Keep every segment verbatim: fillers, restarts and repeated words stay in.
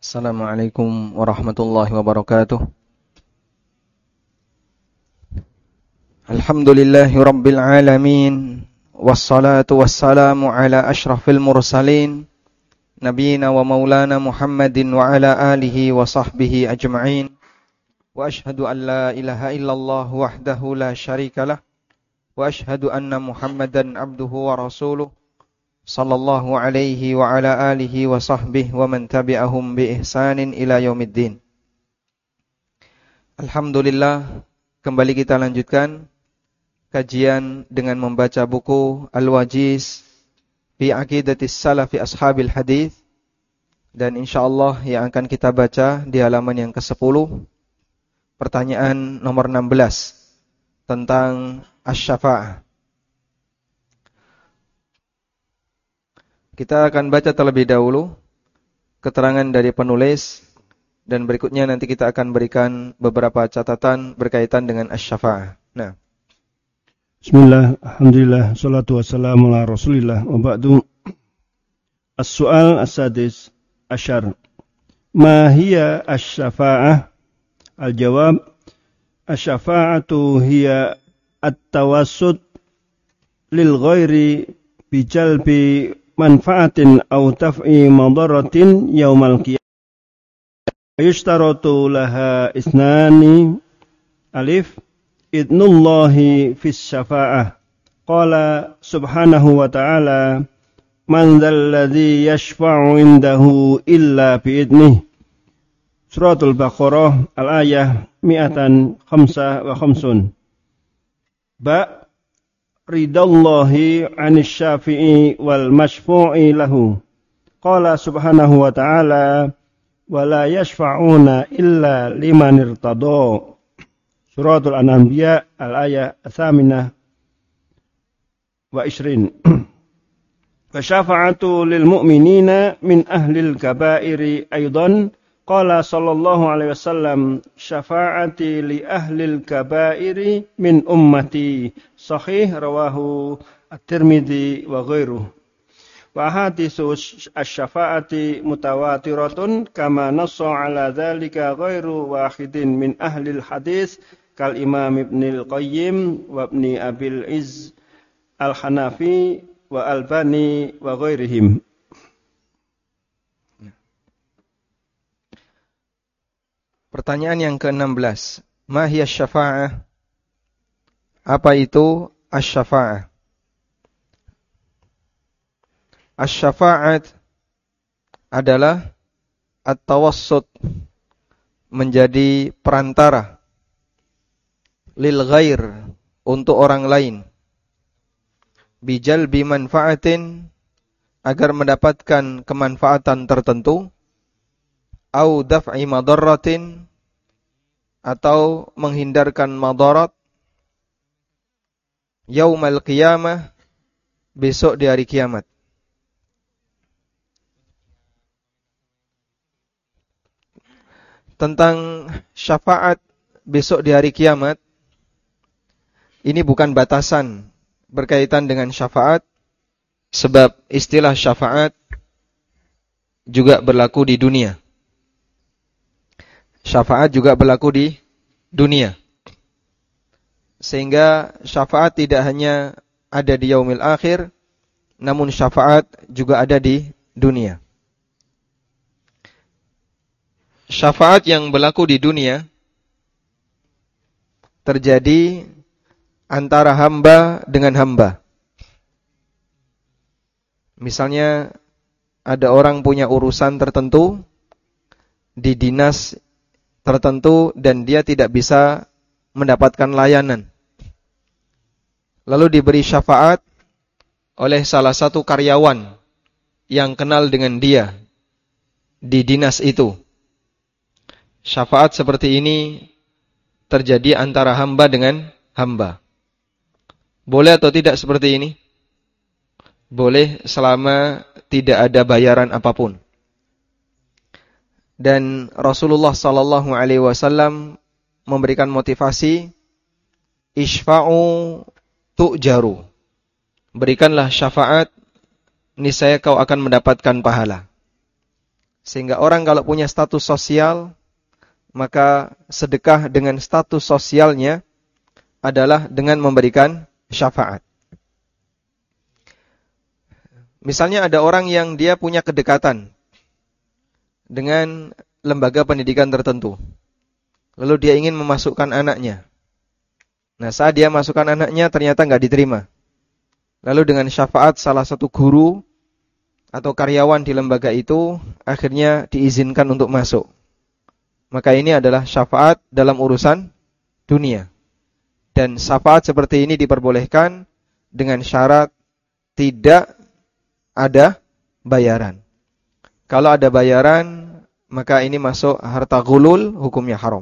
Assalamualaikum warahmatullahi wabarakatuh. Alhamdulillahi rabbil alamin. Wassalatu wassalamu ala ashrafil mursalin, nabiyina wa maulana Muhammadin wa ala alihi wa sahbihi ajma'in. Wa ashhadu an la ilaha illallah wahdahu la syarikalah. Wa ashhadu anna Muhammadan abduhu wa rasuluh, sallallahu alaihi wa ala alihi wa sahbihi wa man tabi'ahum bi ihsanin ila yaumiddin. Alhamdulillah, kembali kita lanjutkan kajian dengan membaca buku Al-Wajiz fi Aqidatis Salafi Ashabil Hadis, dan insyaallah yang akan kita baca di halaman yang kesepuluh, pertanyaan nomor enam belas tentang asy-syafa'ah. Kita akan baca terlebih dahulu keterangan dari penulis, dan berikutnya nanti kita akan berikan beberapa catatan berkaitan dengan asy-syafa'ah. Nah. Bismillah, alhamdulillah, salatu wassalamu ala rasulillah, wa ba'du. As-su'al as-sadis asyar. Ma hiya asy-syafa'ah? Al-jawab, asy-syafa'atu hiya at-tawassut lil ghairi bijalbi manfaatin aw taf'i madaratin yaumal qiyamah. Yushtaratu laha isnani. Alif, idnullahi fis syafa'ah. Qala subhanahu wa ta'ala, man dzal ladzi yashfa'u indahu illa bi'idnih. Suratul Baqarah al-ayah mi'atan khamsa wa khamsun. Ba ridallahi 'anis syafi'i wal masyfu'i lahu. Qala subhanahu wa ta'ala, wa la yashfa'una illa liman irtada. Suratul Anbiya al-ayah tsaminah wa ishrin. Wa syafa'atu lil mu'minina min ahlil kaba'iri aidan. Qala sallallahu alaihi wasallam, syafa'ati li ahlil kaba'iri min ummati. Sahih rawahu at-Tirmidzi wa ghairuh. Wa haditsu asy-syafa'ati mutawatiratun kama nassa ala dzalika ghairu wahidin min ahlil hadis kal Imam Ibnul Qayyim wa Ibni Abil Izz al-Hanafi wa Albani wa ghairihim. Pertanyaan yang ke-enam belas. Ma hiya syafa'ah? Apa itu asy-syafa'ah? Asy-syafa'at adalah at-tawassut, menjadi perantara, lil ghair, untuk orang lain, bijalbi manfaatin, agar mendapatkan kemanfaatan tertentu, au daf'i madarratin, atau menghindarkan madarat, yaumal qiyamah, besok di hari kiamat. Tentang syafaat besok di hari kiamat, ini bukan batasan berkaitan dengan syafaat, sebab istilah syafaat juga berlaku di dunia. Syafaat juga berlaku di dunia. Sehingga syafaat tidak hanya ada di yaumil akhir, namun syafaat juga ada di dunia. Syafaat yang berlaku di dunia terjadi antara hamba dengan hamba. Misalnya ada orang punya urusan tertentu di dinas tertentu dan dia tidak bisa mendapatkan layanan. Lalu diberi syafaat oleh salah satu karyawan yang kenal dengan dia di dinas itu. Syafaat seperti ini terjadi antara hamba dengan hamba. Boleh atau tidak seperti ini? Boleh selama tidak ada bayaran apapun. Dan Rasulullah sallallahu alaihi wasallam memberikan motivasi, isfa'u tu'jaru. Berikanlah syafaat, niscaya kau akan mendapatkan pahala. Sehingga orang kalau punya status sosial, maka sedekah dengan status sosialnya adalah dengan memberikan syafaat. Misalnya ada orang yang dia punya kedekatan dengan lembaga pendidikan tertentu. Lalu dia ingin memasukkan anaknya. Nah, saat dia masukkan anaknya ternyata nggak diterima. Lalu dengan syafaat salah satu guru atau karyawan di lembaga itu akhirnya diizinkan untuk masuk. Maka ini adalah syafaat dalam urusan dunia. Dan syafaat seperti ini diperbolehkan dengan syarat tidak ada bayaran. Kalau ada bayaran, maka ini masuk harta ghulul, hukumnya haram.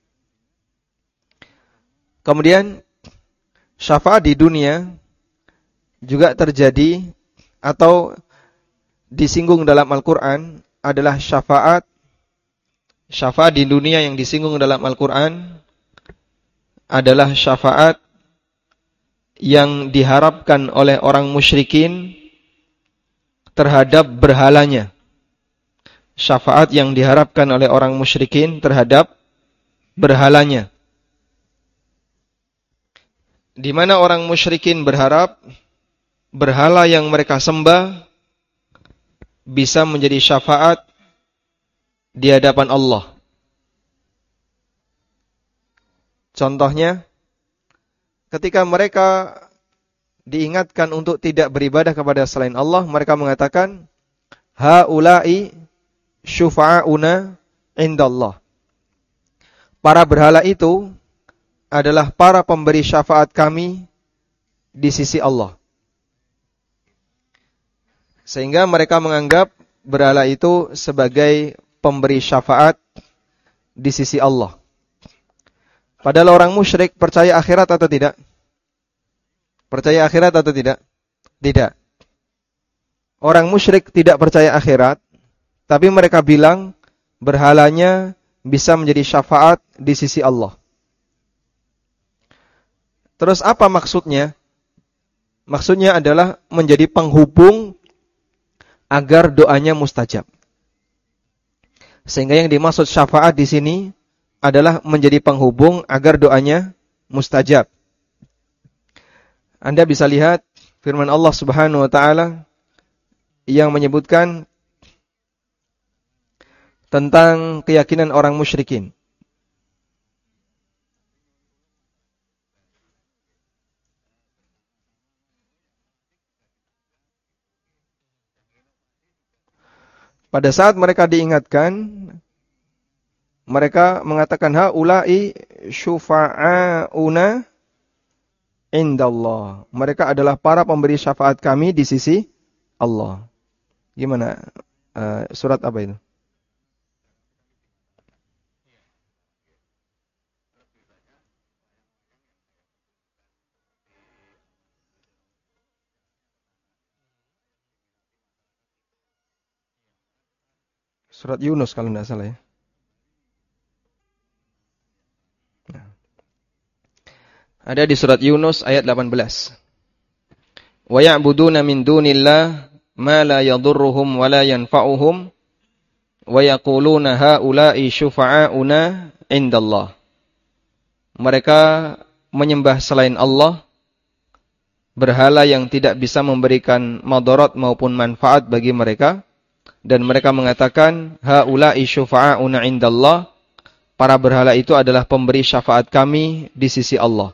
Kemudian syafaat di dunia juga terjadi atau disinggung dalam Al-Quran adalah syafaat. Syafaat di dunia yang disinggung dalam Al-Quran adalah syafaat yang diharapkan oleh orang musyrikin terhadap berhalanya. Syafaat yang diharapkan oleh orang musyrikin terhadap berhalanya. Di mana orang musyrikin berharap berhala yang mereka sembah bisa menjadi syafaat di hadapan Allah. Contohnya, ketika mereka diingatkan untuk tidak beribadah kepada selain Allah, mereka mengatakan, haula'i syufa'una indallah. Para berhala itu adalah para pemberi syafaat kami di sisi Allah. Sehingga mereka menganggap berhala itu sebagai pemberi syafaat di sisi Allah. Padahal orang musyrik percaya akhirat atau tidak? Percaya akhirat atau tidak? Tidak. Orang musyrik tidak percaya akhirat, tapi mereka bilang berhalanya bisa menjadi syafaat di sisi Allah. Terus apa maksudnya? Maksudnya adalah menjadi penghubung agar doanya mustajab. Sehingga yang dimaksud syafaat di sini adalah menjadi penghubung agar doanya mustajab. Anda bisa lihat firman Allah Subhanahu wa taala yang menyebutkan tentang keyakinan orang musyrikin. Pada saat mereka diingatkan, mereka mengatakan haula'i syufa'auna indallah. Mereka adalah para pemberi syafaat kami di sisi Allah. Gimana? Uh, surat apa itu? Surat Yunus kalau tidak salah ya. Ada di surat Yunus ayat delapan belas. Wa ya'buduna min dunillah ma la yadurruhum wa la yanfa'uhum wa yaquluna haula'i syufa'auna indallah. Mereka menyembah selain Allah berhala yang tidak bisa memberikan madarat maupun manfaat bagi mereka. Dan mereka mengatakan, haula'i syufa'auna indallah. Para berhala itu adalah pemberi syafaat kami di sisi Allah.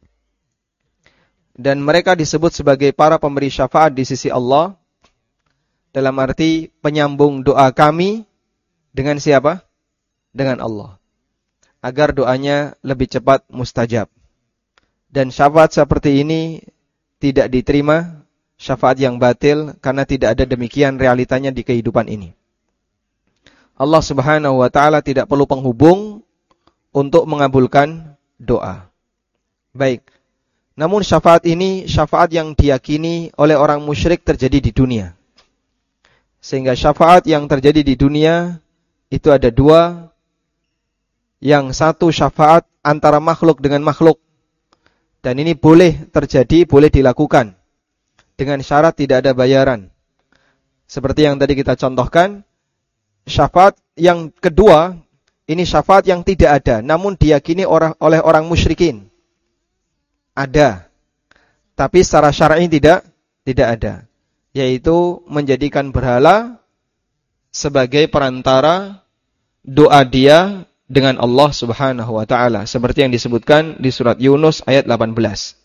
Dan mereka disebut sebagai para pemberi syafaat di sisi Allah. Dalam arti penyambung doa kami dengan siapa? Dengan Allah. Agar doanya lebih cepat mustajab. Dan syafaat seperti ini tidak diterima, syafaat yang batil, karena tidak ada demikian realitanya di kehidupan ini. Allah Subhanahu wa ta'ala tidak perlu penghubung untuk mengabulkan doa. Baik. Namun syafaat ini syafaat yang diyakini oleh orang musyrik terjadi di dunia. Sehingga syafaat yang terjadi di dunia itu ada dua. Yang satu syafaat antara makhluk dengan makhluk. Dan ini boleh terjadi, boleh dilakukan. Dengan syarat tidak ada bayaran. Seperti yang tadi kita contohkan, syafaat yang kedua, ini syafaat yang tidak ada, namun diyakini orang, oleh orang musyrikin. Ada, tapi secara syar'i tidak tidak ada, yaitu menjadikan berhala sebagai perantara doa dia dengan Allah Subhanahu wa taala, seperti yang disebutkan di surat Yunus ayat delapan belas.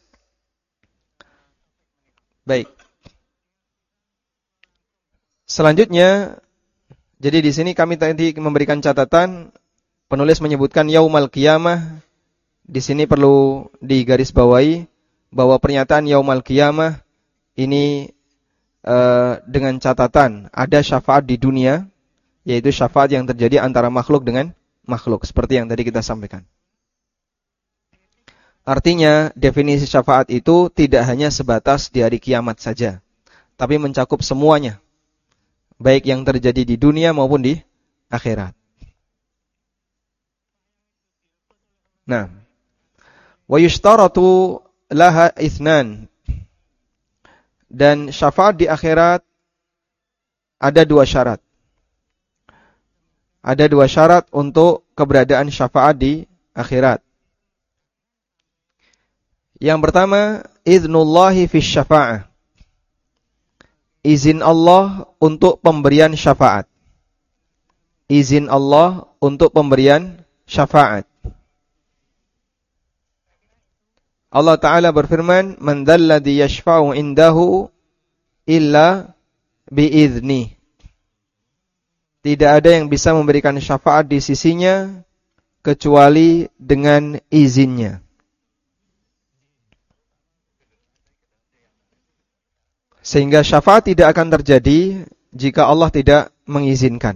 Baik. Selanjutnya, jadi di sini kami tadi memberikan catatan, penulis menyebutkan yaumal qiyamah. Di sini perlu digarisbawahi bahwa pernyataan yaumal qiyamah ini uh, dengan catatan ada syafaat di dunia, yaitu syafaat yang terjadi antara makhluk dengan makhluk, seperti yang tadi kita sampaikan. Artinya, definisi syafaat itu tidak hanya sebatas di hari kiamat saja, tapi mencakup semuanya, baik yang terjadi di dunia maupun di akhirat. Nah, wa yushtaratu laha itsnan. Dan syafaat di akhirat ada dua syarat. Ada dua syarat untuk keberadaan syafaat di akhirat. Yang pertama, idzunullahi fi syafa'ah. Izin Allah untuk pemberian syafaat. Izin Allah untuk pemberian syafaat. Allah Ta'ala berfirman, "Man dzalladzi yashfa'u 'indahu illa bi'idznih." Tidak ada yang bisa memberikan syafaat di sisinya kecuali dengan izinnya. Sehingga syafaat tidak akan terjadi jika Allah tidak mengizinkan.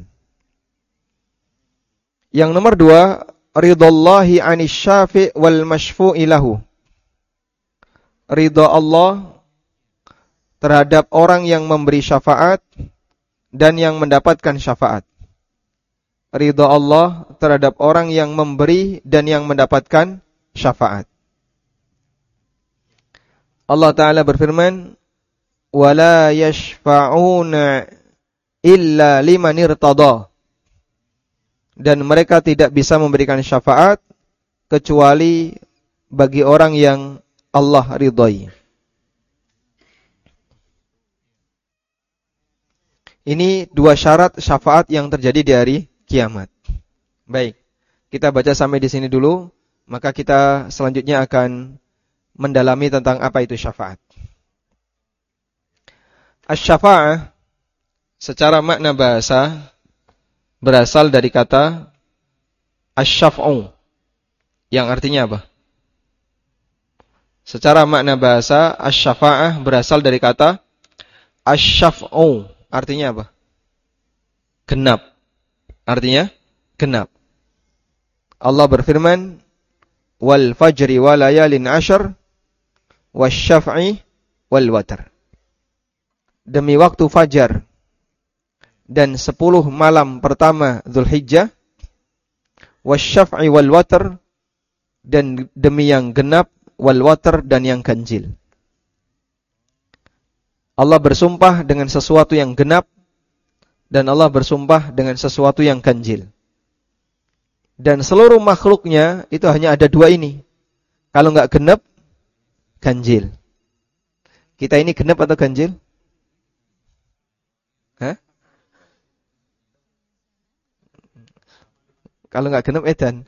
Yang nomor dua, ridallahi 'anis syafi' wal masyfu'i lahu. Ridha Allah terhadap orang yang memberi syafaat dan yang mendapatkan syafaat. Ridha Allah terhadap orang yang memberi dan yang mendapatkan syafaat. Allah Ta'ala berfirman, وَلَا يَشْفَعُونَ إِلَّا لِمَنِ ارْتَضَى. Dan mereka tidak bisa memberikan syafaat kecuali bagi orang yang Allah ridhai. Ini dua syarat syafaat yang terjadi di hari kiamat. Baik, kita baca sampai di sini dulu, maka kita selanjutnya akan mendalami tentang apa itu syafaat. Asy-syafa'ah secara makna bahasa berasal dari kata asy-syaf'u, yang artinya apa? Secara makna bahasa asy-syafa'ah berasal dari kata asy-syaf'u, artinya apa? Genap. Artinya genap. Allah berfirman, "Wal fajri wa layalin ashar wasyaf'i wal watr." Demi waktu fajar dan sepuluh malam pertama Dzulhijjah, wasyaf'i wal watr, dan demi yang genap, wal watr, dan yang ganjil. Allah bersumpah dengan sesuatu yang genap dan Allah bersumpah dengan sesuatu yang ganjil. Dan seluruh makhluknya itu hanya ada dua ini. Kalau enggak genap, ganjil. Kita ini genap atau ganjil? Hah? Kalau enggak genap edan.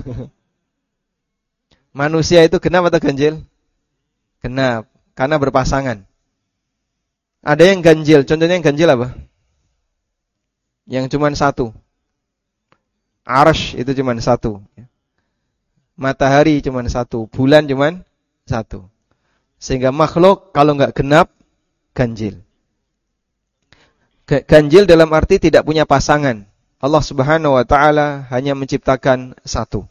Manusia itu genap atau ganjil? Genap, karena berpasangan. Ada yang ganjil, contohnya yang ganjil apa? Yang cuma satu. Arsy itu cuma satu. Matahari cuma satu, bulan cuma satu. Sehingga makhluk kalau enggak genap, ganjil. Ganjil dalam arti tidak punya pasangan. Allah Subhanahu wa taala hanya menciptakan satu.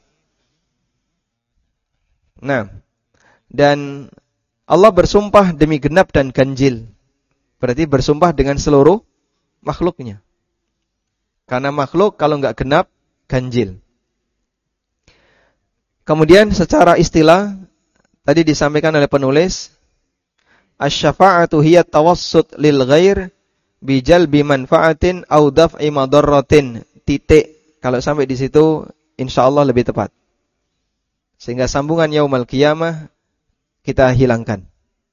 Nah, dan Allah bersumpah demi genap dan ganjil. Berarti bersumpah dengan seluruh makhluknya. Karena makhluk kalau enggak genap, ganjil. Kemudian secara istilah tadi disampaikan oleh penulis, asy-syafa'atu hiya tawassut lil ghair bijalbi manfaatin au daf'i madarratin. Titik. Kalau sampai di situ insyaallah lebih tepat. Sehingga sambungan yaumul qiyamah kita hilangkan.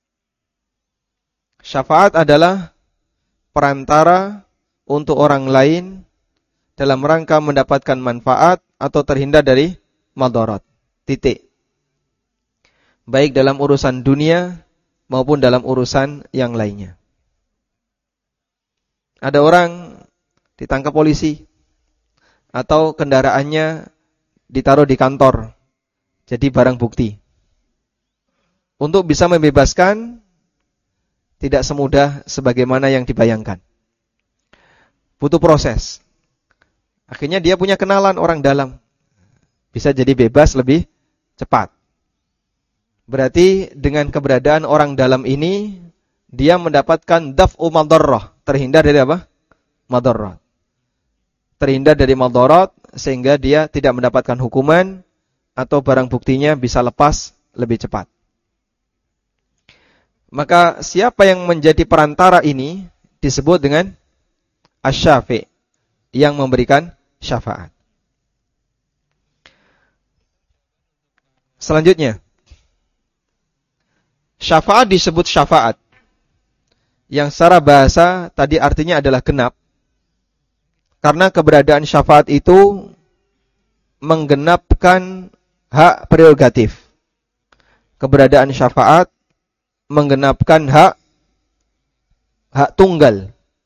Syafaat adalah perantara untuk orang lain dalam rangka mendapatkan manfaat atau terhindar dari madarat. Titik. Baik dalam urusan dunia maupun dalam urusan yang lainnya. Ada orang ditangkap polisi atau kendaraannya ditaruh di kantor. Jadi barang bukti. Untuk bisa membebaskan tidak semudah sebagaimana yang dibayangkan. Butuh proses. Akhirnya dia punya kenalan orang dalam. Bisa jadi bebas lebih cepat. Berarti dengan keberadaan orang dalam ini, dia mendapatkan daf'u madarrah. Terhindar dari apa? Madarrat. Terhindar dari madarat sehingga dia tidak mendapatkan hukuman atau barang buktinya bisa lepas lebih cepat. Maka siapa yang menjadi perantara ini disebut dengan asy-syafi', yang memberikan syafaat. Selanjutnya, syafaat disebut syafaat, yang secara bahasa tadi artinya adalah genap, karena keberadaan syafaat itu menggenapkan hak prerogatif. Keberadaan syafaat menggenapkan hak hak tunggal.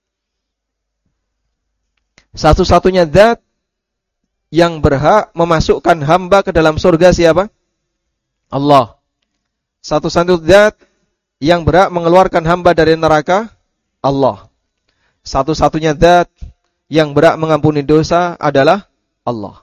Satu-satunya zat yang berhak memasukkan hamba ke dalam surga siapa? Allah. Satu-satunya zat yang berhak mengeluarkan hamba dari neraka? Allah. Satu-satunya zat yang berhak mengampuni dosa adalah Allah.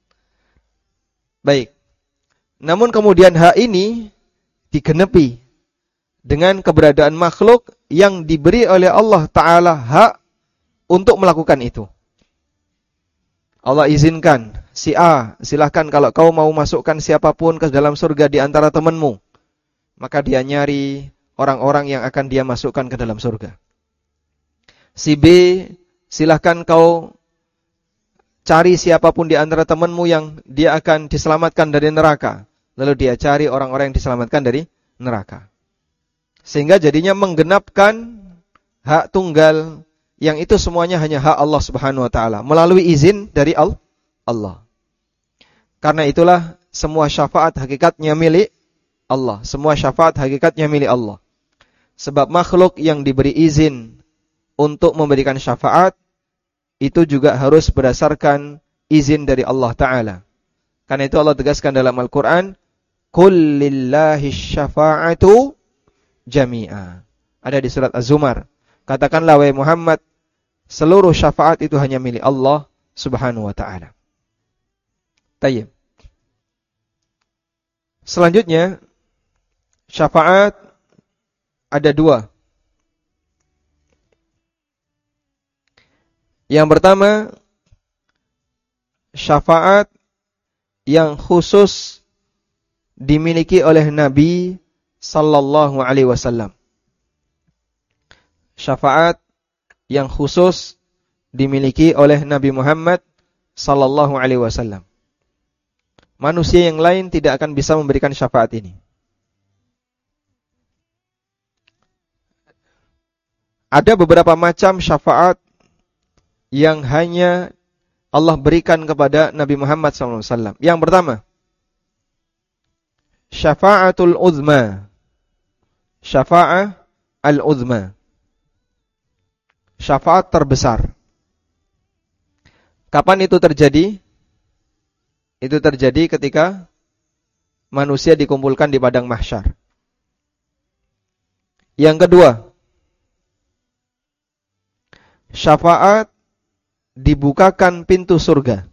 Baik. Namun kemudian hak ini digenepi dengan keberadaan makhluk yang diberi oleh Allah Ta'ala hak untuk melakukan itu. Allah izinkan, si A, silahkan kalau kau mau masukkan siapapun ke dalam surga di antara temanmu. Maka dia nyari orang-orang yang akan dia masukkan ke dalam surga. Si B, silahkan kau cari siapapun di antara temanmu yang dia akan diselamatkan dari neraka. Lalu dia cari orang-orang yang diselamatkan dari neraka. Sehingga jadinya menggenapkan hak tunggal yang itu semuanya hanya hak Allah Subhanahu wa taala melalui izin dari Allah. Karena itulah semua syafaat hakikatnya milik Allah. Semua syafaat hakikatnya milik Allah. Sebab makhluk yang diberi izin untuk memberikan syafaat itu juga harus berdasarkan izin dari Allah Ta'ala. Karena itu Allah tegaskan dalam Al-Quran, Qul lillahi syafa'atu jami'a. Ada di surat Az-Zumar. Katakanlah wahai Muhammad, seluruh syafaat itu hanya milik Allah Subhanahu wa Ta'ala. Tayyib. Selanjutnya, syafaat ada dua. Yang pertama, syafaat yang khusus dimiliki oleh Nabi sallallahu alaihi wasallam. Syafaat yang khusus dimiliki oleh Nabi Muhammad sallallahu alaihi wasallam. Manusia yang lain tidak akan bisa memberikan syafaat ini. Ada beberapa macam syafaat yang hanya Allah berikan kepada Nabi Muhammad sallallahu alaihi wasallam. Yang pertama, syafa'atul uzma. Syafa'ah al-uzma. Syafaat terbesar. Kapan itu terjadi? Itu terjadi ketika manusia dikumpulkan di padang mahsyar. Yang kedua, syafaat dibukakan pintu surga.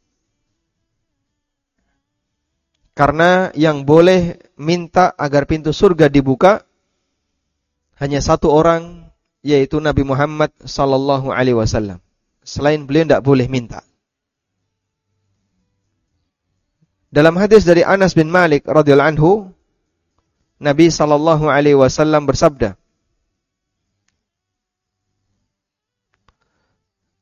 Karena yang boleh minta agar pintu surga dibuka hanya satu orang, yaitu Nabi Muhammad sallallahu alaihi wasallam. Selain beliau tidak boleh minta. Dalam hadis dari Anas bin Malik radhiyallahu anhu, Nabi sallallahu alaihi wasallam bersabda,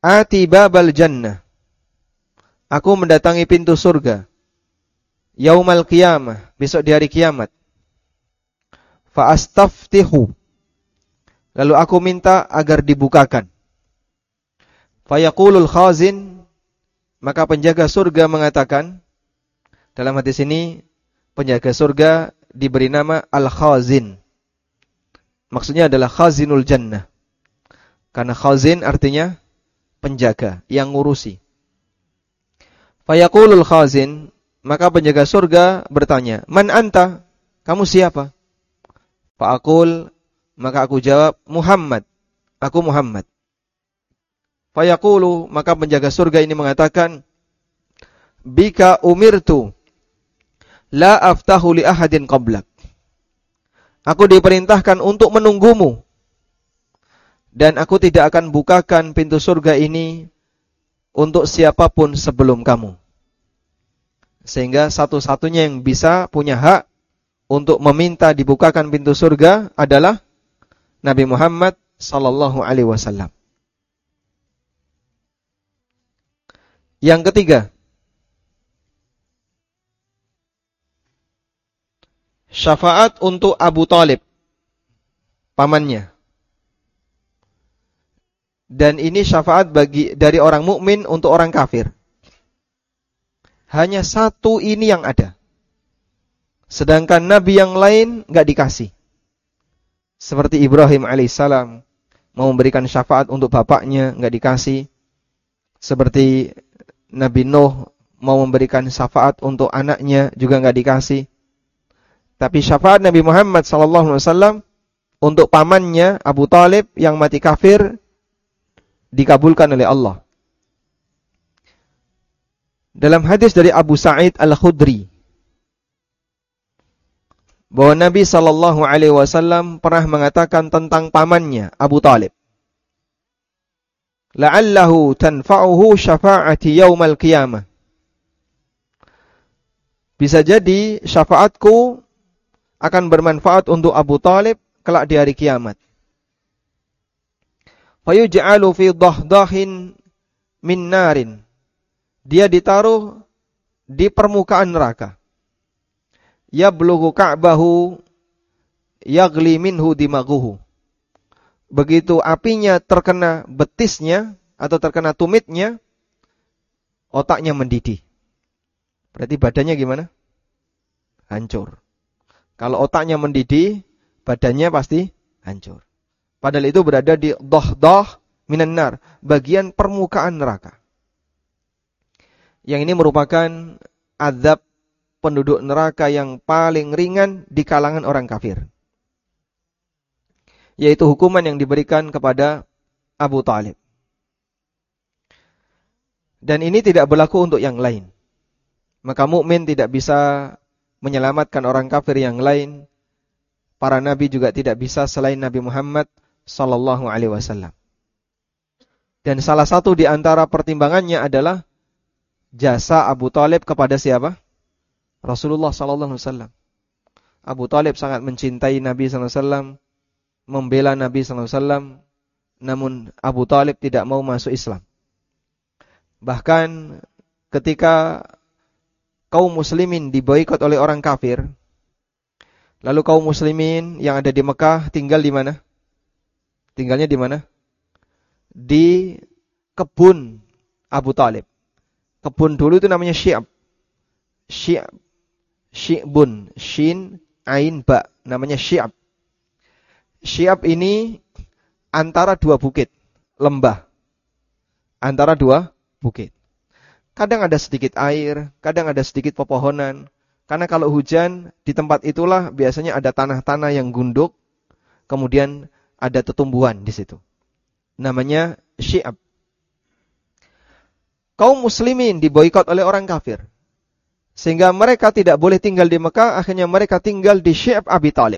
ati babal jannah. Aku mendatangi pintu surga. Yaumal qiyamah, besok di hari kiamat. Fa astaftihu. Lalu aku minta agar dibukakan. Fa yaqulul khazin, maka penjaga surga mengatakan, dalam hadis ini penjaga surga diberi nama al-khazin. Maksudnya adalah khazinul jannah. Karena khazin artinya penjaga, yang ngurusi. Fayaqulul khazin, maka penjaga surga bertanya, "Man anta?" Kamu siapa? Fa'aqul, maka aku jawab, "Muhammad." Aku Muhammad. Fayaqulu, maka penjaga surga ini mengatakan, "Bika umirtu la aftahu li ahadin qablak." Aku diperintahkan untuk menunggumu. Dan aku tidak akan bukakan pintu surga ini untuk siapapun sebelum kamu. Sehingga satu-satunya yang bisa punya hak untuk meminta dibukakan pintu surga adalah Nabi Muhammad sallallahu alaihi wasallam. Yang ketiga, syafaat untuk Abu Thalib, pamannya. Dan ini syafaat bagi dari orang mukmin untuk orang kafir. Hanya satu ini yang ada. Sedangkan nabi yang lain enggak dikasih. Seperti Ibrahim alaihissalam mau memberikan syafaat untuk bapaknya, enggak dikasih. Seperti Nabi Nuh mau memberikan syafaat untuk anaknya, juga enggak dikasih. Tapi syafaat Nabi Muhammad sallallahu alaihi wasallam untuk pamannya Abu Thalib yang mati kafir dikabulkan oleh Allah. Dalam hadis dari Abu Sa'id Al-Khudri, bahwa Nabi sallallahu alaihi wasallam pernah mengatakan tentang pamannya Abu Thalib, "La'allahu tanfa'uhu syafa'ati yaumal qiyamah." Bisa jadi syafaatku akan bermanfaat untuk Abu Thalib kelak di hari kiamat. Fayuj'alu fi dahdahin min narin. Dia ditaruh di permukaan neraka. Yablughu ka'bahu yaghli minhu dimaghuhu. Begitu apinya terkena betisnya atau terkena tumitnya, otaknya mendidih. Berarti badannya gimana? Hancur. Kalau otaknya mendidih, badannya pasti hancur. Padahal itu berada di dahdah minan nar, bagian permukaan neraka. Yang ini merupakan azab penduduk neraka yang paling ringan di kalangan orang kafir. Yaitu hukuman yang diberikan kepada Abu Thalib. Dan ini tidak berlaku untuk yang lain. Maka mukmin tidak bisa menyelamatkan orang kafir yang lain. Para nabi juga tidak bisa selain Nabi Muhammad sallallahu alaihi wasallam. Dan salah satu di antara pertimbangannya adalah jasa Abu Thalib kepada siapa? Rasulullah sallallahu alaihi wasallam. Abu Thalib sangat mencintai Nabi sallallahu alaihi wasallam, membela Nabi sallallahu alaihi wasallam, namun Abu Thalib tidak mau masuk Islam. Bahkan ketika kaum muslimin diboikot oleh orang kafir, lalu kaum muslimin yang ada di Mekah tinggal di mana? Tinggalnya di mana? Di kebun Abu Thalib. Kebun dulu itu namanya Syi'ab. Syi'ab. Syi'bun. Shin, Ain, Ba. Namanya Syi'ab. Syi'ab ini antara dua bukit. Lembah. Antara dua bukit. Kadang ada sedikit air, kadang ada sedikit pepohonan. Karena kalau hujan, di tempat itulah biasanya ada tanah-tanah yang gunduk. Kemudian ada tetumbuhan di situ. Namanya Syi'ab. Kaum muslimin diboikot oleh orang kafir. Sehingga mereka tidak boleh tinggal di Mekah, akhirnya mereka tinggal di Syi'ab Abi Thalib.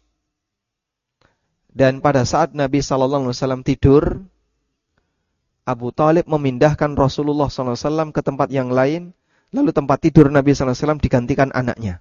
Dan pada saat Nabi sallallahu alaihi wasallam tidur, Abu Thalib memindahkan Rasulullah sallallahu alaihi wasallam ke tempat yang lain, lalu tempat tidur Nabi sallallahu alaihi wasallam digantikan anaknya.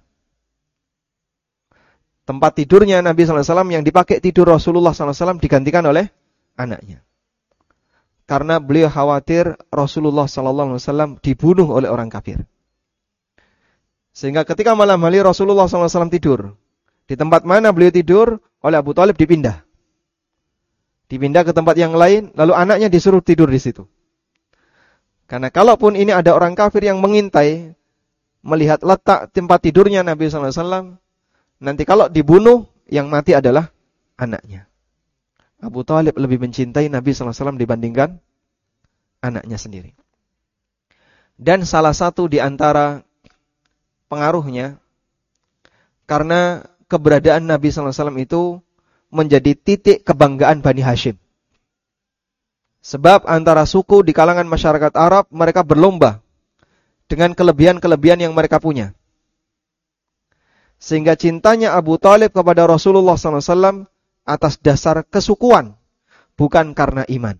Tempat tidurnya Nabi sallallahu alaihi wasallam yang dipakai tidur Rasulullah sallallahu alaihi wasallam digantikan oleh anaknya. karena beliau khawatir Rasulullah sallallahu alaihi wasallam dibunuh oleh orang kafir. Sehingga ketika malam hari Rasulullah sallallahu alaihi wasallam tidur, di tempat mana beliau tidur, oleh Abu Thalib dipindah. Dipindah ke tempat yang lain, lalu anaknya disuruh tidur di situ. Karena kalaupun ini ada orang kafir yang mengintai, melihat letak tempat tidurnya Nabi sallallahu alaihi wasallam, nanti kalau dibunuh, yang mati adalah anaknya. Abu Thalib lebih mencintai Nabi sallallahu alaihi wasallam dibandingkan anaknya sendiri. Dan salah satu di antara pengaruhnya, karena keberadaan Nabi sallallahu alaihi wasallam itu menjadi titik kebanggaan Bani Hashim. Sebab antara suku di kalangan masyarakat Arab, mereka berlomba dengan kelebihan-kelebihan yang mereka punya. Sehingga cintanya Abu Thalib kepada Rasulullah sallallahu alaihi wasallam atas dasar kesukuan, bukan karena iman.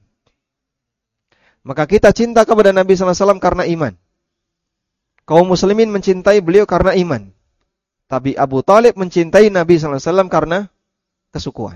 Maka kita cinta kepada Nabi sallallahu alaihi wasallam karena iman. Kaum muslimin mencintai beliau karena iman. Tapi Abu Thalib mencintai Nabi sallallahu alaihi wasallam karena kesukuan.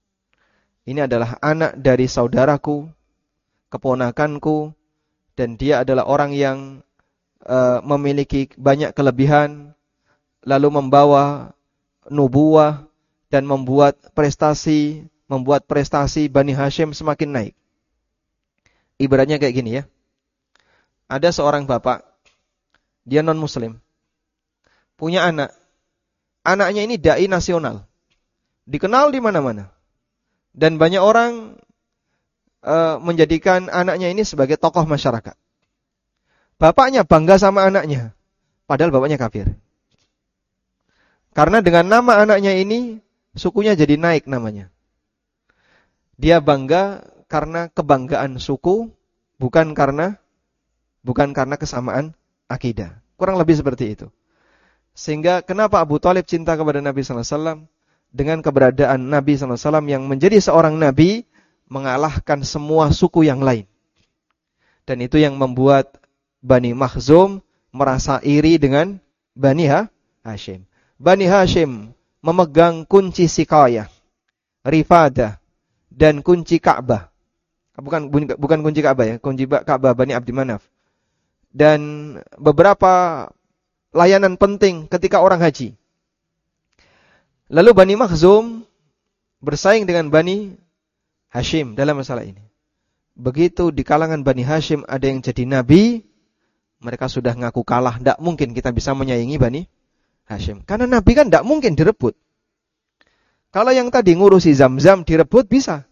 Ini adalah anak dari saudaraku, keponakanku, dan dia adalah orang yang uh, memiliki banyak kelebihan, lalu membawa nubuwah dan membuat prestasi, membuat prestasi Bani Hashim semakin naik. Ibaratnya kayak gini ya. Ada seorang bapak, dia non-muslim, punya anak. Anaknya ini dai nasional. Dikenal di mana-mana. Dan banyak orang uh, menjadikan anaknya ini sebagai tokoh masyarakat. Bapaknya bangga sama anaknya, padahal bapaknya kafir. Karena dengan nama anaknya ini, sukunya jadi naik namanya. Dia bangga karena kebanggaan suku, bukan karena bukan karena kesamaan akidah. Kurang lebih seperti itu. Sehingga kenapa Abu Thalib cinta kepada Nabi sallallahu alaihi wasallam? Dengan keberadaan Nabi sallallahu alaihi wasallam yang menjadi seorang Nabi, mengalahkan semua suku yang lain. Dan itu yang membuat Bani Makhzum merasa iri dengan Bani Hashim. Bani Hashim memegang kunci Siqayah, Rifadah, dan kunci Ka'bah. Bukan bukan kunci Ka'bah ya, kunci Ka'bah Bani Abdi Manaf. Dan beberapa layanan penting ketika orang haji. Lalu Bani Makhzum bersaing dengan Bani Hashim dalam masalah ini. Begitu di kalangan Bani Hashim ada yang jadi nabi, mereka sudah ngaku kalah. Tidak mungkin kita bisa menyaingi Bani Hashim. Karena nabi kan tidak mungkin direbut. Kalau yang tadi ngurusi Zam-Zam direbut bisa.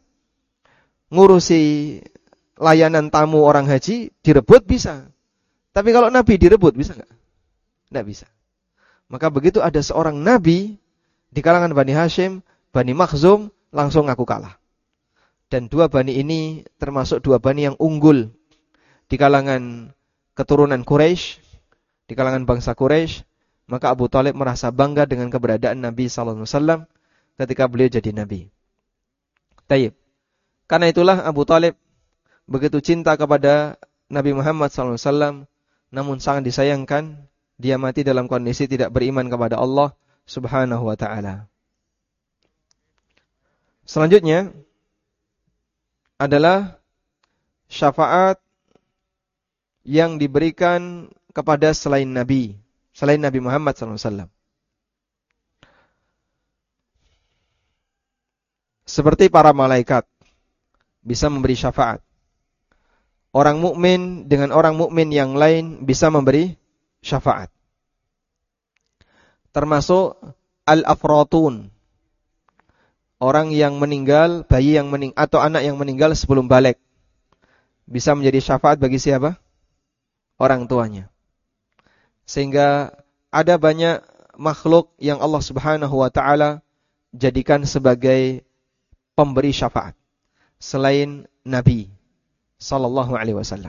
Ngurusi layanan tamu orang haji direbut bisa. Tapi kalau nabi direbut bisa nggak? Tidak bisa. Maka begitu ada seorang nabi di kalangan Bani Hashim, Bani Makhzum langsung ngaku kalah. Dan dua Bani ini termasuk dua Bani yang unggul di kalangan keturunan Quraisy, di kalangan bangsa Quraisy. Maka Abu Thalib merasa bangga dengan keberadaan Nabi sallallahu alaihi wasallam ketika beliau jadi nabi. Taib. Karena itulah Abu Thalib begitu cinta kepada Nabi Muhammad sallallahu alaihi wasallam, namun sangat disayangkan dia mati dalam kondisi tidak beriman kepada Allah Subhanahu wa ta'ala. Selanjutnya adalah syafaat yang diberikan kepada selain Nabi, selain Nabi Muhammad sallallahu alaihi wasallam. Seperti para malaikat bisa memberi syafaat. Orang mukmin dengan orang mukmin yang lain bisa memberi syafaat. Termasuk al-afratun. Orang yang meninggal, bayi yang meninggal atau anak yang meninggal sebelum balik. Bisa menjadi syafaat bagi siapa? Orang tuanya. Sehingga ada banyak makhluk yang Allah Subhanahu wa taala jadikan sebagai pemberi syafaat selain Nabi sallallahu alaihi wasallam.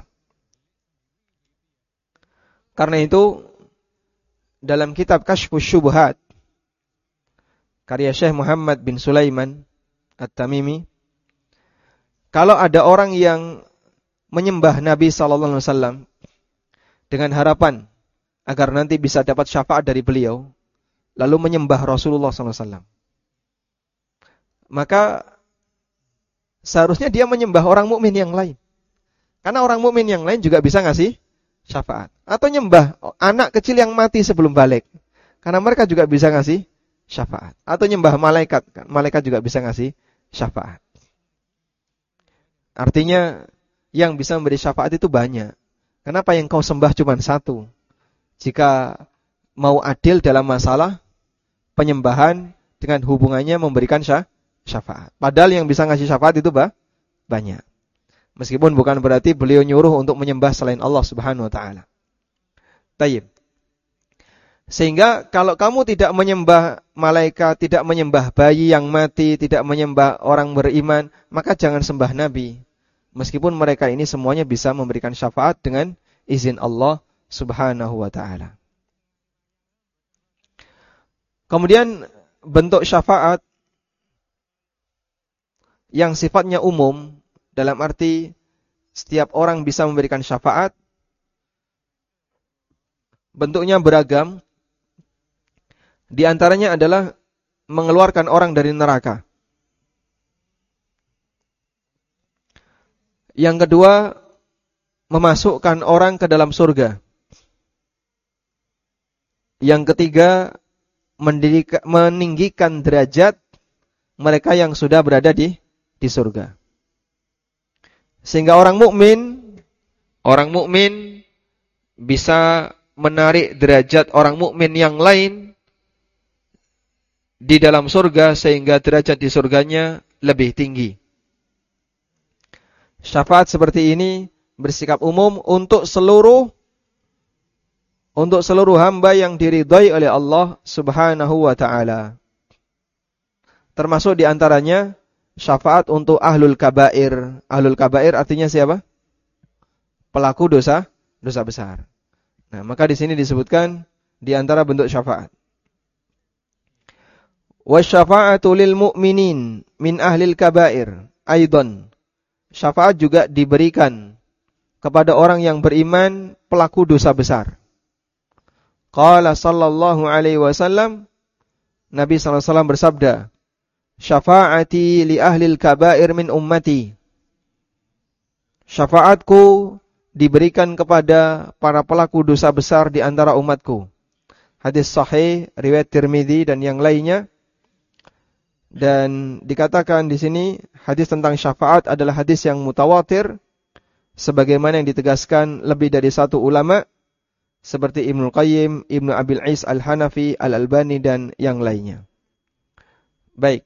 Karena itu dalam kitab Kashfus Syubhat karya Syekh Muhammad bin Sulaiman At-Tamimi, kalau ada orang yang menyembah Nabi sallallahu alaihi wasallam dengan harapan agar nanti bisa dapat syafaat dari beliau, lalu menyembah Rasulullah sallallahu alaihi wasallam, maka seharusnya dia menyembah orang mukmin yang lain. Karena orang mukmin yang lain juga bisa ngasih syafaat. Atau nyembah anak kecil yang mati sebelum balik. Karena mereka juga bisa ngasih syafaat. Atau nyembah malaikat. Malaikat juga bisa ngasih syafaat. Artinya yang bisa memberi syafaat itu banyak. Kenapa yang kau sembah cuma satu? Jika mau adil dalam masalah penyembahan dengan hubungannya memberikan syafaat. Padahal yang bisa ngasih syafaat itu bah, banyak. Meskipun bukan berarti beliau nyuruh untuk menyembah selain Allah Subhanahu wa taala. Tayyib. Sehingga kalau kamu tidak menyembah malaikat, tidak menyembah bayi yang mati, tidak menyembah orang beriman, maka jangan sembah nabi. Meskipun mereka ini semuanya bisa memberikan syafaat dengan izin Allah Subhanahu wa taala. Kemudian bentuk syafaat yang sifatnya umum, dalam arti setiap orang bisa memberikan syafaat, bentuknya beragam. Di antaranya adalah mengeluarkan orang dari neraka. Yang kedua, memasukkan orang ke dalam surga. Yang ketiga, meninggikan derajat mereka yang sudah berada di di surga. Sehingga orang mukmin, orang mukmin bisa menarik derajat orang mukmin yang lain di dalam surga sehingga derajat di surganya lebih tinggi. Syafaat seperti ini bersikap umum untuk seluruh untuk seluruh hamba yang diridhai oleh Allah Subhanahu wa taala. Termasuk di antaranya syafaat untuk ahlul kabair. Ahlul kabair artinya siapa? Pelaku dosa dosa besar. Nah, maka di sini disebutkan di antara bentuk syafaat. Wasyafa'atu lil mu'minin min ahlil kabair aidan. Syafaat juga diberikan kepada orang yang beriman pelaku dosa besar. Qala sallallahu alaihi wasallam, Nabi sallallahu alaihi wasallam bersabda, "Syafa'ati li ahlil kabair min ummati." Syafaatku diberikan kepada para pelaku dosa besar di antara umatku. Hadis sahih riwayat Tirmidzi dan yang lainnya. Dan dikatakan di sini hadis tentang syafaat adalah hadis yang mutawatir, sebagaimana yang ditegaskan lebih dari satu ulama seperti Ibnu Qayyim, Ibnu Abil Is Al-Hanafi, Al-Albani dan yang lainnya. Baik.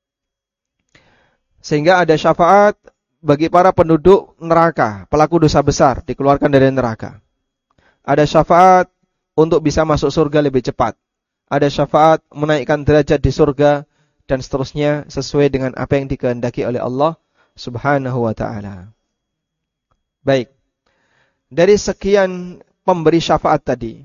Sehingga ada syafaat bagi para penduduk neraka, pelaku dosa besar dikeluarkan dari neraka. Ada syafaat untuk bisa masuk surga lebih cepat. Ada syafaat menaikkan derajat di surga dan seterusnya sesuai dengan apa yang dikehendaki oleh Allah Subhanahu wa taala. Baik. Dari sekian pemberi syafaat tadi,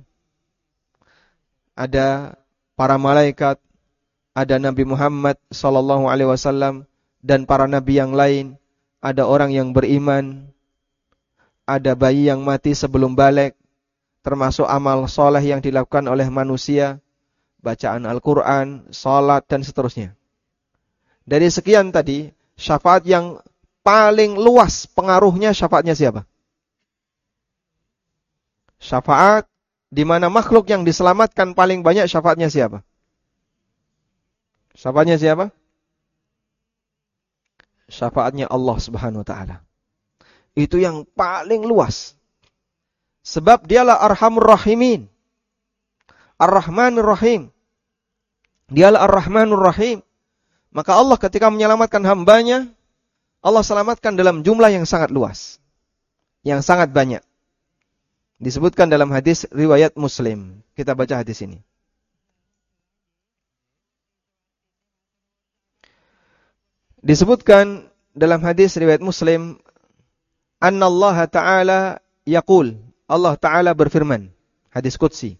ada para malaikat, ada Nabi Muhammad sallallahu alaihi wasallam dan para nabi yang lain, ada orang yang beriman, ada bayi yang mati sebelum balik, termasuk amal soleh yang dilakukan oleh manusia, bacaan Al-Quran, salat dan seterusnya. Dari sekian tadi, syafaat yang paling luas pengaruhnya syafaatnya siapa? Syafaat di mana makhluk yang diselamatkan paling banyak syafaatnya siapa? Syafaatnya siapa? Syafaatnya Allah Subhanahu wa taala. Itu yang paling luas. Sebab dialah Arhamur Rahimin. Ar-Rahmanur Rahim. Dialah Ar-Rahmanur Rahim. Maka Allah ketika menyelamatkan hambanya, Allah selamatkan dalam jumlah yang sangat luas. Yang sangat banyak. Disebutkan dalam hadis riwayat Muslim. Kita baca hadis ini. Disebutkan dalam hadis riwayat Muslim, Anna Allah Ta'ala yaqul, Allah Ta'ala berfirman, hadis qudsi,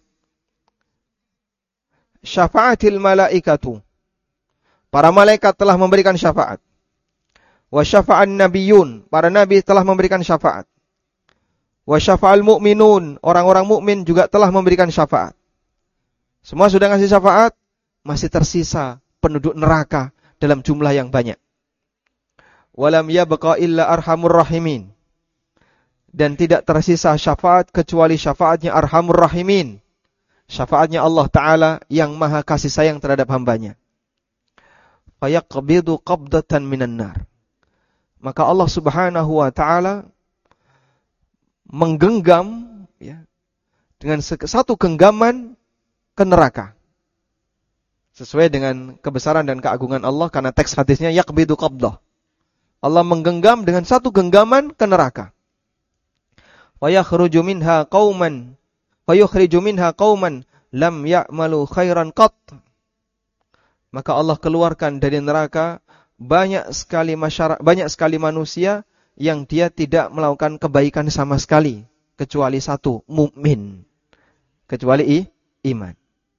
syafa'atil malaikatu, para malaikat telah memberikan syafaat, wa syafa'an nabiyun, para nabi telah memberikan syafaat, wa syafa'al mu'minun, orang-orang mukmin juga telah memberikan syafaat. Semua sudah ngasih syafaat, masih tersisa penduduk neraka dalam jumlah yang banyak. Walam yabqa illa arhamur rahimin. Dan tidak tersisa syafaat kecuali syafaatnya Arhamur Rahimin. Syafaatnya Allah Ta'ala yang maha kasih sayang terhadap hambanya. Fayaqbidu qabdatan minan nar. Maka Allah Subhanahu wa Ta'ala menggenggam ya, dengan satu genggaman ke neraka. Sesuai dengan kebesaran dan keagungan Allah, karena teks hadisnya yaqbidu qabdah. Allah menggenggam dengan satu genggaman ke neraka. Wa yakhruju minha qauman wa yukhriju minha qauman lam ya'malu khairan qat. Maka Allah keluarkan dari neraka banyak sekali masyarakat, banyak sekali manusia yang dia tidak melakukan kebaikan sama sekali kecuali satu, mukmin. Kecuali i, iman.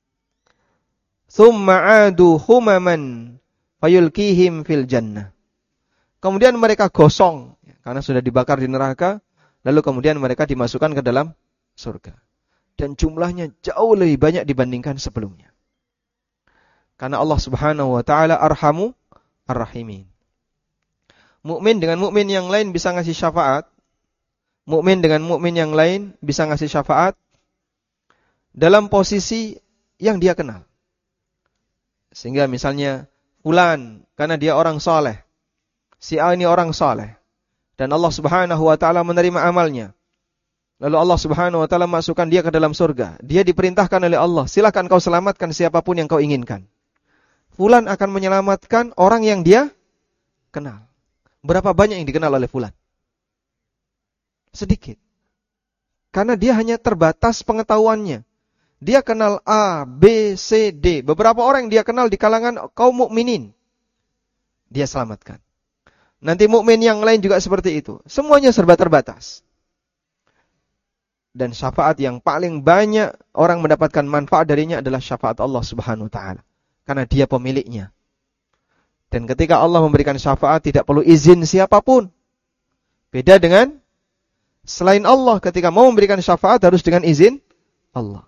Tsumma 'adu humaman fayulkihim fil jannah. Kemudian mereka gosong karena sudah dibakar di neraka. Lalu kemudian mereka dimasukkan ke dalam surga. Dan jumlahnya jauh lebih banyak dibandingkan sebelumnya. Karena Allah Subhanahu wa Ta'ala Arhamu Ar-Rahimin. Mukmin dengan mukmin yang lain bisa ngasih syafaat. Mukmin dengan mukmin yang lain bisa ngasih syafaat dalam posisi yang dia kenal. Sehingga misalnya fulan karena dia orang soleh. Si A ini orang soleh. Dan Allah Subhanahu wa Ta'ala menerima amalnya. Lalu Allah Subhanahu wa Ta'ala masukkan dia ke dalam surga. Dia diperintahkan oleh Allah, silakan kau selamatkan siapapun yang kau inginkan. Fulan akan menyelamatkan orang yang dia kenal. Berapa banyak yang dikenal oleh fulan? Sedikit. Karena dia hanya terbatas pengetahuannya. Dia kenal A, B, C, D. Beberapa orang yang dia kenal di kalangan kaum mukminin. Dia selamatkan. Nanti mukmin yang lain juga seperti itu. Semuanya serba terbatas. Dan syafaat yang paling banyak orang mendapatkan manfaat darinya adalah syafaat Allah Subhanahu wa Ta'ala. Karena dia pemiliknya. Dan ketika Allah memberikan syafaat tidak perlu izin siapapun. Beda dengan selain Allah, ketika mau memberikan syafaat harus dengan izin Allah.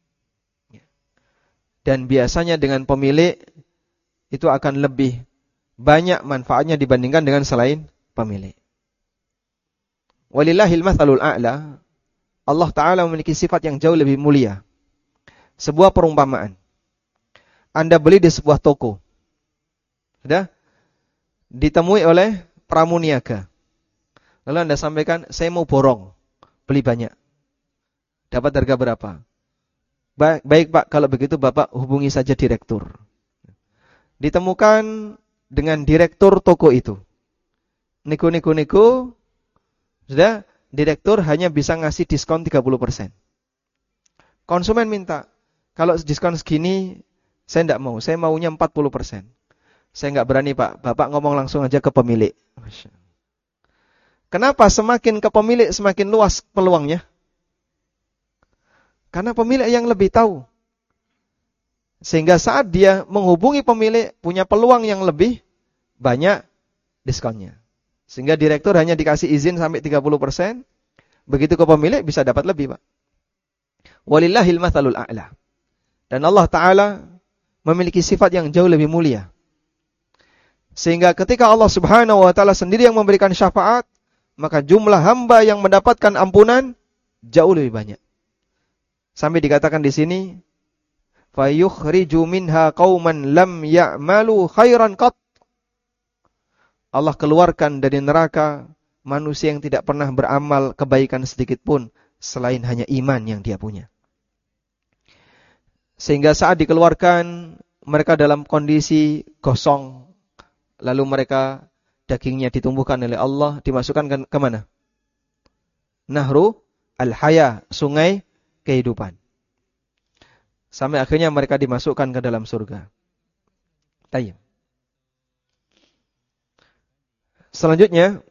Dan biasanya dengan pemilik itu akan lebih banyak manfaatnya dibandingkan dengan selain pemilik. Walillahil matsalul a'la. Allah Ta'ala memiliki sifat yang jauh lebih mulia. Sebuah perumpamaan. Anda beli di sebuah toko. Sudah? Ditemui oleh pramuniaga. Lalu Anda sampaikan, saya mau borong. Beli banyak. Dapat harga berapa? Baik, baik Pak, kalau begitu Bapak hubungi saja direktur. Ditemukan dengan direktur toko itu. Niku-niku-niku, sudah, direktur hanya bisa ngasih diskon tiga puluh persen. Konsumen minta, kalau diskon segini, saya tidak mau, saya maunya empat puluh persen. Saya nggak berani Pak, Bapak ngomong langsung aja ke pemilik. Kenapa semakin ke pemilik semakin luas peluangnya? Karena pemilik yang lebih tahu. Sehingga saat dia menghubungi pemilik, punya peluang yang lebih banyak diskonnya. Sehingga direktur hanya dikasih izin sampai tiga puluh persen. Begitu ke pemilik bisa dapat lebih, Pak. Walillahil matsalul a'la. Dan Allah Ta'ala memiliki sifat yang jauh lebih mulia. Sehingga ketika Allah Subhanahu wa Ta'ala sendiri yang memberikan syafaat, maka jumlah hamba yang mendapatkan ampunan jauh lebih banyak. Sampai dikatakan di sini, fayukhriju minha qauman lam ya'malu khairan qat. Allah keluarkan dari neraka manusia yang tidak pernah beramal kebaikan sedikit pun selain hanya iman yang dia punya. Sehingga saat dikeluarkan mereka dalam kondisi gosong, lalu mereka dagingnya ditumbuhkan oleh Allah, dimasukkan ke, ke mana? Nahru al-haya, sungai kehidupan. Sampai akhirnya mereka dimasukkan ke dalam surga. Tayyib. Selanjutnya,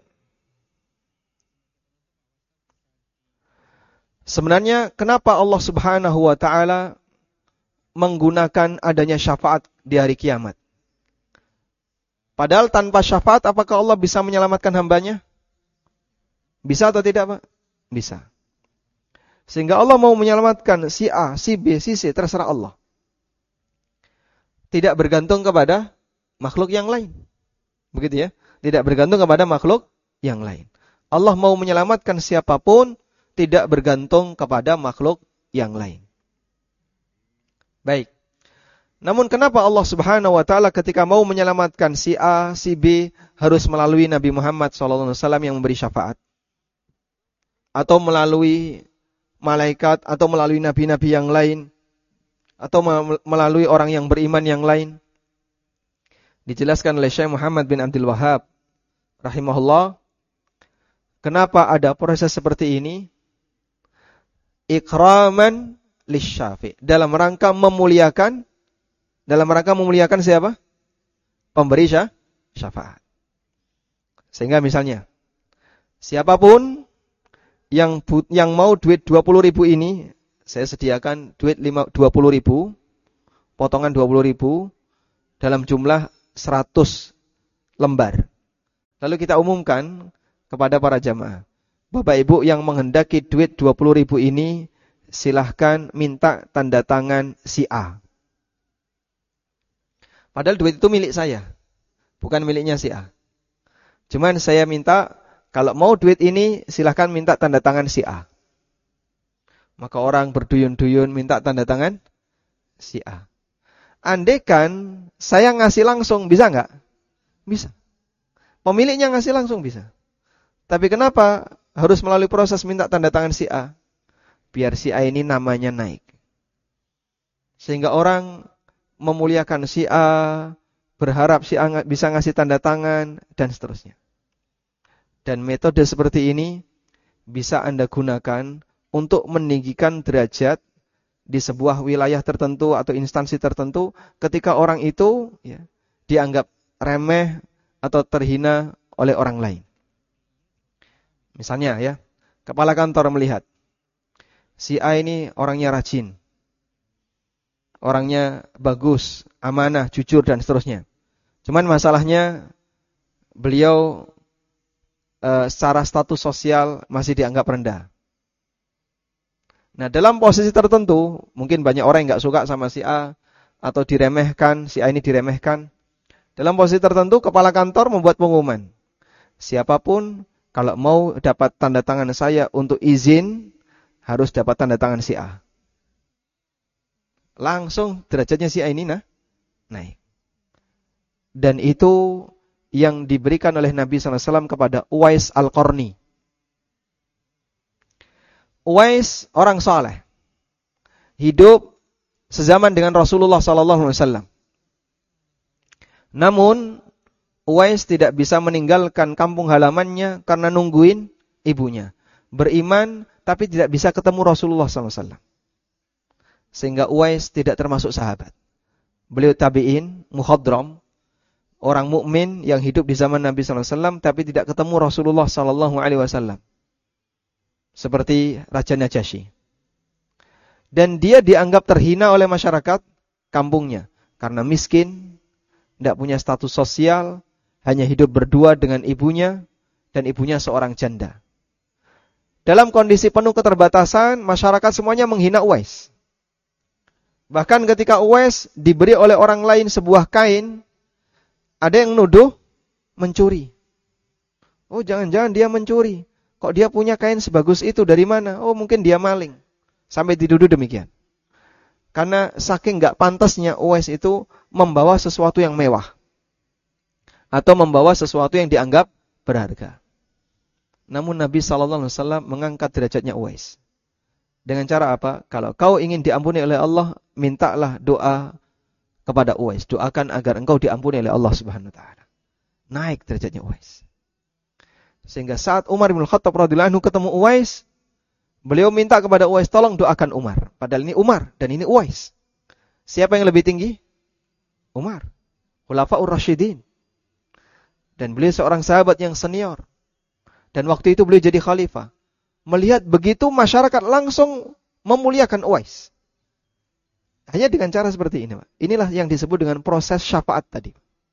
sebenarnya kenapa Allah Subhanahu wa Ta'ala menggunakan adanya syafaat di hari kiamat? Padahal tanpa syafaat apakah Allah bisa menyelamatkan hambanya? Bisa atau tidak, Pak? Bisa. Sehingga Allah mau menyelamatkan si A, si B, si C, terserah Allah. Tidak bergantung kepada makhluk yang lain. Begitu ya? Tidak bergantung kepada makhluk yang lain. Allah mau menyelamatkan siapapun, tidak bergantung kepada makhluk yang lain. Baik. Namun kenapa Allah Subhanahu wa taala ketika mau menyelamatkan si A, si B harus melalui Nabi Muhammad shallallahu alaihi wasallam yang memberi syafaat? Atau melalui malaikat, atau melalui nabi-nabi yang lain, atau melalui orang yang beriman yang lain? Dijelaskan oleh Syekh Muhammad bin Abdul Wahhab rahimahullah, kenapa ada proses seperti ini? Ikraman lisyafi, dalam rangka memuliakan, dalam rangka memuliakan siapa? Pemberi syafaat. Sehingga misalnya, siapapun yang yang mau duit dua puluh ribu ini, saya sediakan duit dua puluh ribu, potongan dua puluh ribu dalam jumlah seratus lembar. Lalu kita umumkan kepada para jamaah, Bapak Ibu yang menghendaki duit dua puluh ribu ini, silahkan minta tanda tangan si A. Padahal duit itu milik saya, bukan miliknya si A. Cuman saya minta, kalau mau duit ini silahkan minta tanda tangan si A. Maka orang berduyun-duyun minta tanda tangan si A. Andaikan saya ngasih langsung, bisa nggak? Bisa. Pemiliknya ngasih langsung bisa. Tapi kenapa harus melalui proses minta tanda tangan si A? Biar si A ini namanya naik. Sehingga orang memuliakan si A, berharap si A bisa ngasih tanda tangan, dan seterusnya. Dan metode seperti ini bisa Anda gunakan untuk meninggikan derajat di sebuah wilayah tertentu atau instansi tertentu ketika orang itu ya, dianggap remeh atau terhina oleh orang lain. Misalnya ya, kepala kantor melihat si A ini orangnya rajin, orangnya bagus, amanah, jujur, dan seterusnya. Cuman masalahnya beliau e, secara status sosial masih dianggap rendah. Nah, dalam posisi tertentu, mungkin banyak orang yang gak suka sama si A, atau diremehkan, si A ini diremehkan. Dalam posisi tertentu, kepala kantor membuat pengumuman. Siapapun, kalau mau dapat tanda tangan saya untuk izin, harus dapat tanda tangan si A. Langsung derajatnya si A ini nah, naik. Dan itu yang diberikan oleh Nabi shallallahu alaihi wasallam kepada Uwais Al-Qarni. Uwais orang saleh, hidup sezaman dengan Rasulullah shallallahu alaihi wasallam. Namun Uwais tidak bisa meninggalkan kampung halamannya karena nungguin ibunya. Beriman tapi tidak bisa ketemu Rasulullah shallallahu alaihi wasallam. Sehingga Uwais tidak termasuk sahabat. Beliau tabi'in, mukhadram, orang mukmin yang hidup di zaman Nabi shallallahu alaihi wasallam tapi tidak ketemu Rasulullah shallallahu alaihi wasallam. Seperti Raja Najasyi. Dan dia dianggap terhina oleh masyarakat kampungnya. Karena miskin, tidak punya status sosial, hanya hidup berdua dengan ibunya, dan ibunya seorang janda. Dalam kondisi penuh keterbatasan, masyarakat semuanya menghina Uwais. Bahkan ketika Uwais diberi oleh orang lain sebuah kain, ada yang nuduh mencuri. Oh, jangan-jangan dia mencuri. Kok dia punya kain sebagus itu dari mana? Oh, mungkin dia maling. Sampai dituduh demikian. Karena saking gak pantasnya Uwais itu membawa sesuatu yang mewah. Atau membawa sesuatu yang dianggap berharga. Namun Nabi shallallahu alaihi wasallam mengangkat derajatnya Uwais. Dengan cara apa? Kalau kau ingin diampuni oleh Allah, mintalah doa kepada Uwais. Doakan agar engkau diampuni oleh Allah subhanahu wa taala. Naik derajatnya Uwais. Sehingga saat Umar bin Khattab radhiyallahu anhu ketemu Uwais, beliau minta kepada Uwais, tolong doakan Umar. Padahal ini Umar dan ini Uwais. Siapa yang lebih tinggi? Umar. Khulafaur Rasyidin. Dan beliau seorang sahabat yang senior. Dan waktu itu beliau jadi khalifah. Melihat begitu, masyarakat langsung memuliakan Uwais. Hanya dengan cara seperti ini. Inilah yang disebut dengan proses syafaat tadi.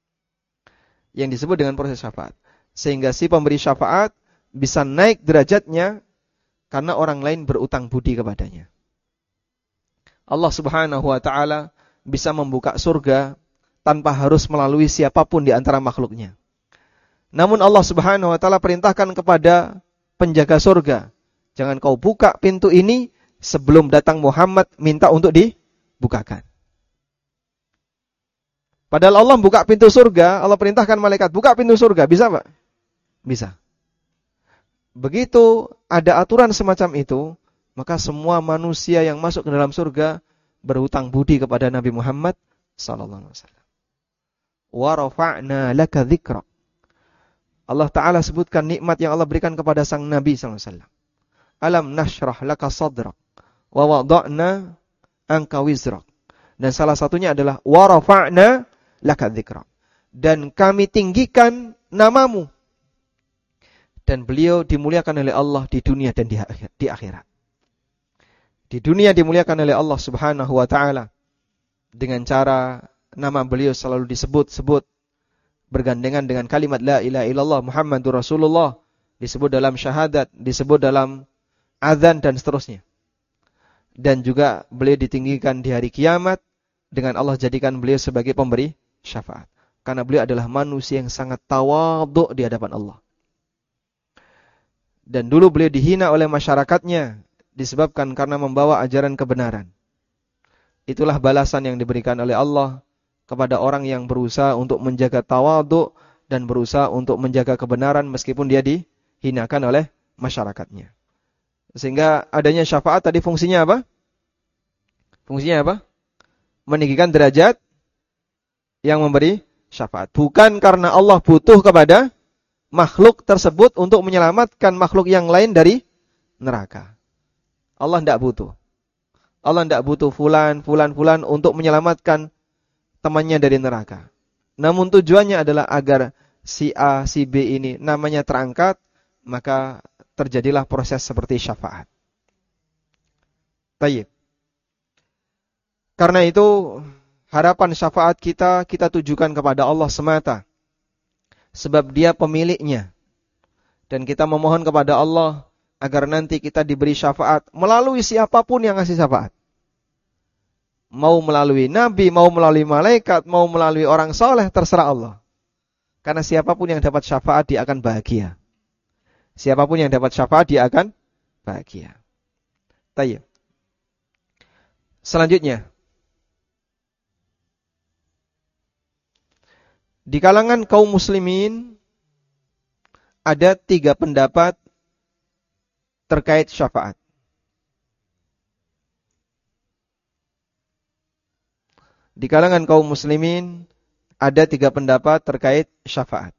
Yang disebut dengan proses syafaat. Sehingga si pemberi syafaat bisa naik derajatnya karena orang lain berutang budi kepadanya. Allah subhanahu wa ta'ala bisa membuka surga tanpa harus melalui siapapun di antara makhluknya. Namun Allah subhanahu wa ta'ala perintahkan kepada penjaga surga, jangan kau buka pintu ini sebelum datang Muhammad minta untuk dibukakan. Padahal Allah buka pintu surga, Allah perintahkan malaikat buka pintu surga, bisa Pak? Bisa. Begitu ada aturan semacam itu, maka semua manusia yang masuk ke dalam surga berhutang budi kepada Nabi Muhammad sallallahu alaihi wasallam. Wa rafa'na laka dzikrak. Allah Ta'ala sebutkan nikmat yang Allah berikan kepada sang Nabi sallallahu alaihi wasallam. Alam nashrah laka sadrak wa wada'na anka wizrak. Dan salah satunya adalah wa rafa'na laka dzikrak. Dan kami tinggikan namamu. Dan beliau dimuliakan oleh Allah di dunia dan di akhirat. Di dunia dimuliakan oleh Allah Subhanahu wa Ta'ala dengan cara nama beliau selalu disebut-sebut bergandengan dengan kalimat la ilaha illallah Muhammadur Rasulullah, disebut dalam syahadat, disebut dalam azan dan seterusnya. Dan juga beliau ditinggikan di hari kiamat dengan Allah jadikan beliau sebagai pemberi syafaat. Karena beliau adalah manusia yang sangat tawadhu di hadapan Allah. Dan dulu beliau dihina oleh masyarakatnya disebabkan karena membawa ajaran kebenaran. Itulah balasan yang diberikan oleh Allah kepada orang yang berusaha untuk menjaga tawadhu dan berusaha untuk menjaga kebenaran meskipun dia dihinakan oleh masyarakatnya. Sehingga adanya syafaat tadi fungsinya apa? Fungsinya apa? Meninggikan derajat yang memberi syafaat. Bukan karena Allah butuh kepada makhluk tersebut untuk menyelamatkan makhluk yang lain dari neraka. Allah tidak butuh. Allah tidak butuh fulan, fulan, fulan untuk menyelamatkan temannya dari neraka. Namun tujuannya adalah agar si A, si B ini namanya terangkat, maka terjadilah proses seperti syafaat. Baik. Karena itu harapan syafaat kita kita tujukan kepada Allah semata. Sebab Dia pemiliknya. Dan kita memohon kepada Allah agar nanti kita diberi syafaat melalui siapapun yang ngasih syafaat. Mau melalui nabi, mau melalui malaikat, mau melalui orang soleh, terserah Allah. Karena siapapun yang dapat syafaat, dia akan bahagia. Siapapun yang dapat syafaat, dia akan bahagia. Tayyib. Selanjutnya. Di kalangan kaum muslimin, ada tiga pendapat terkait syafaat. Di kalangan kaum muslimin ada tiga pendapat terkait syafaat.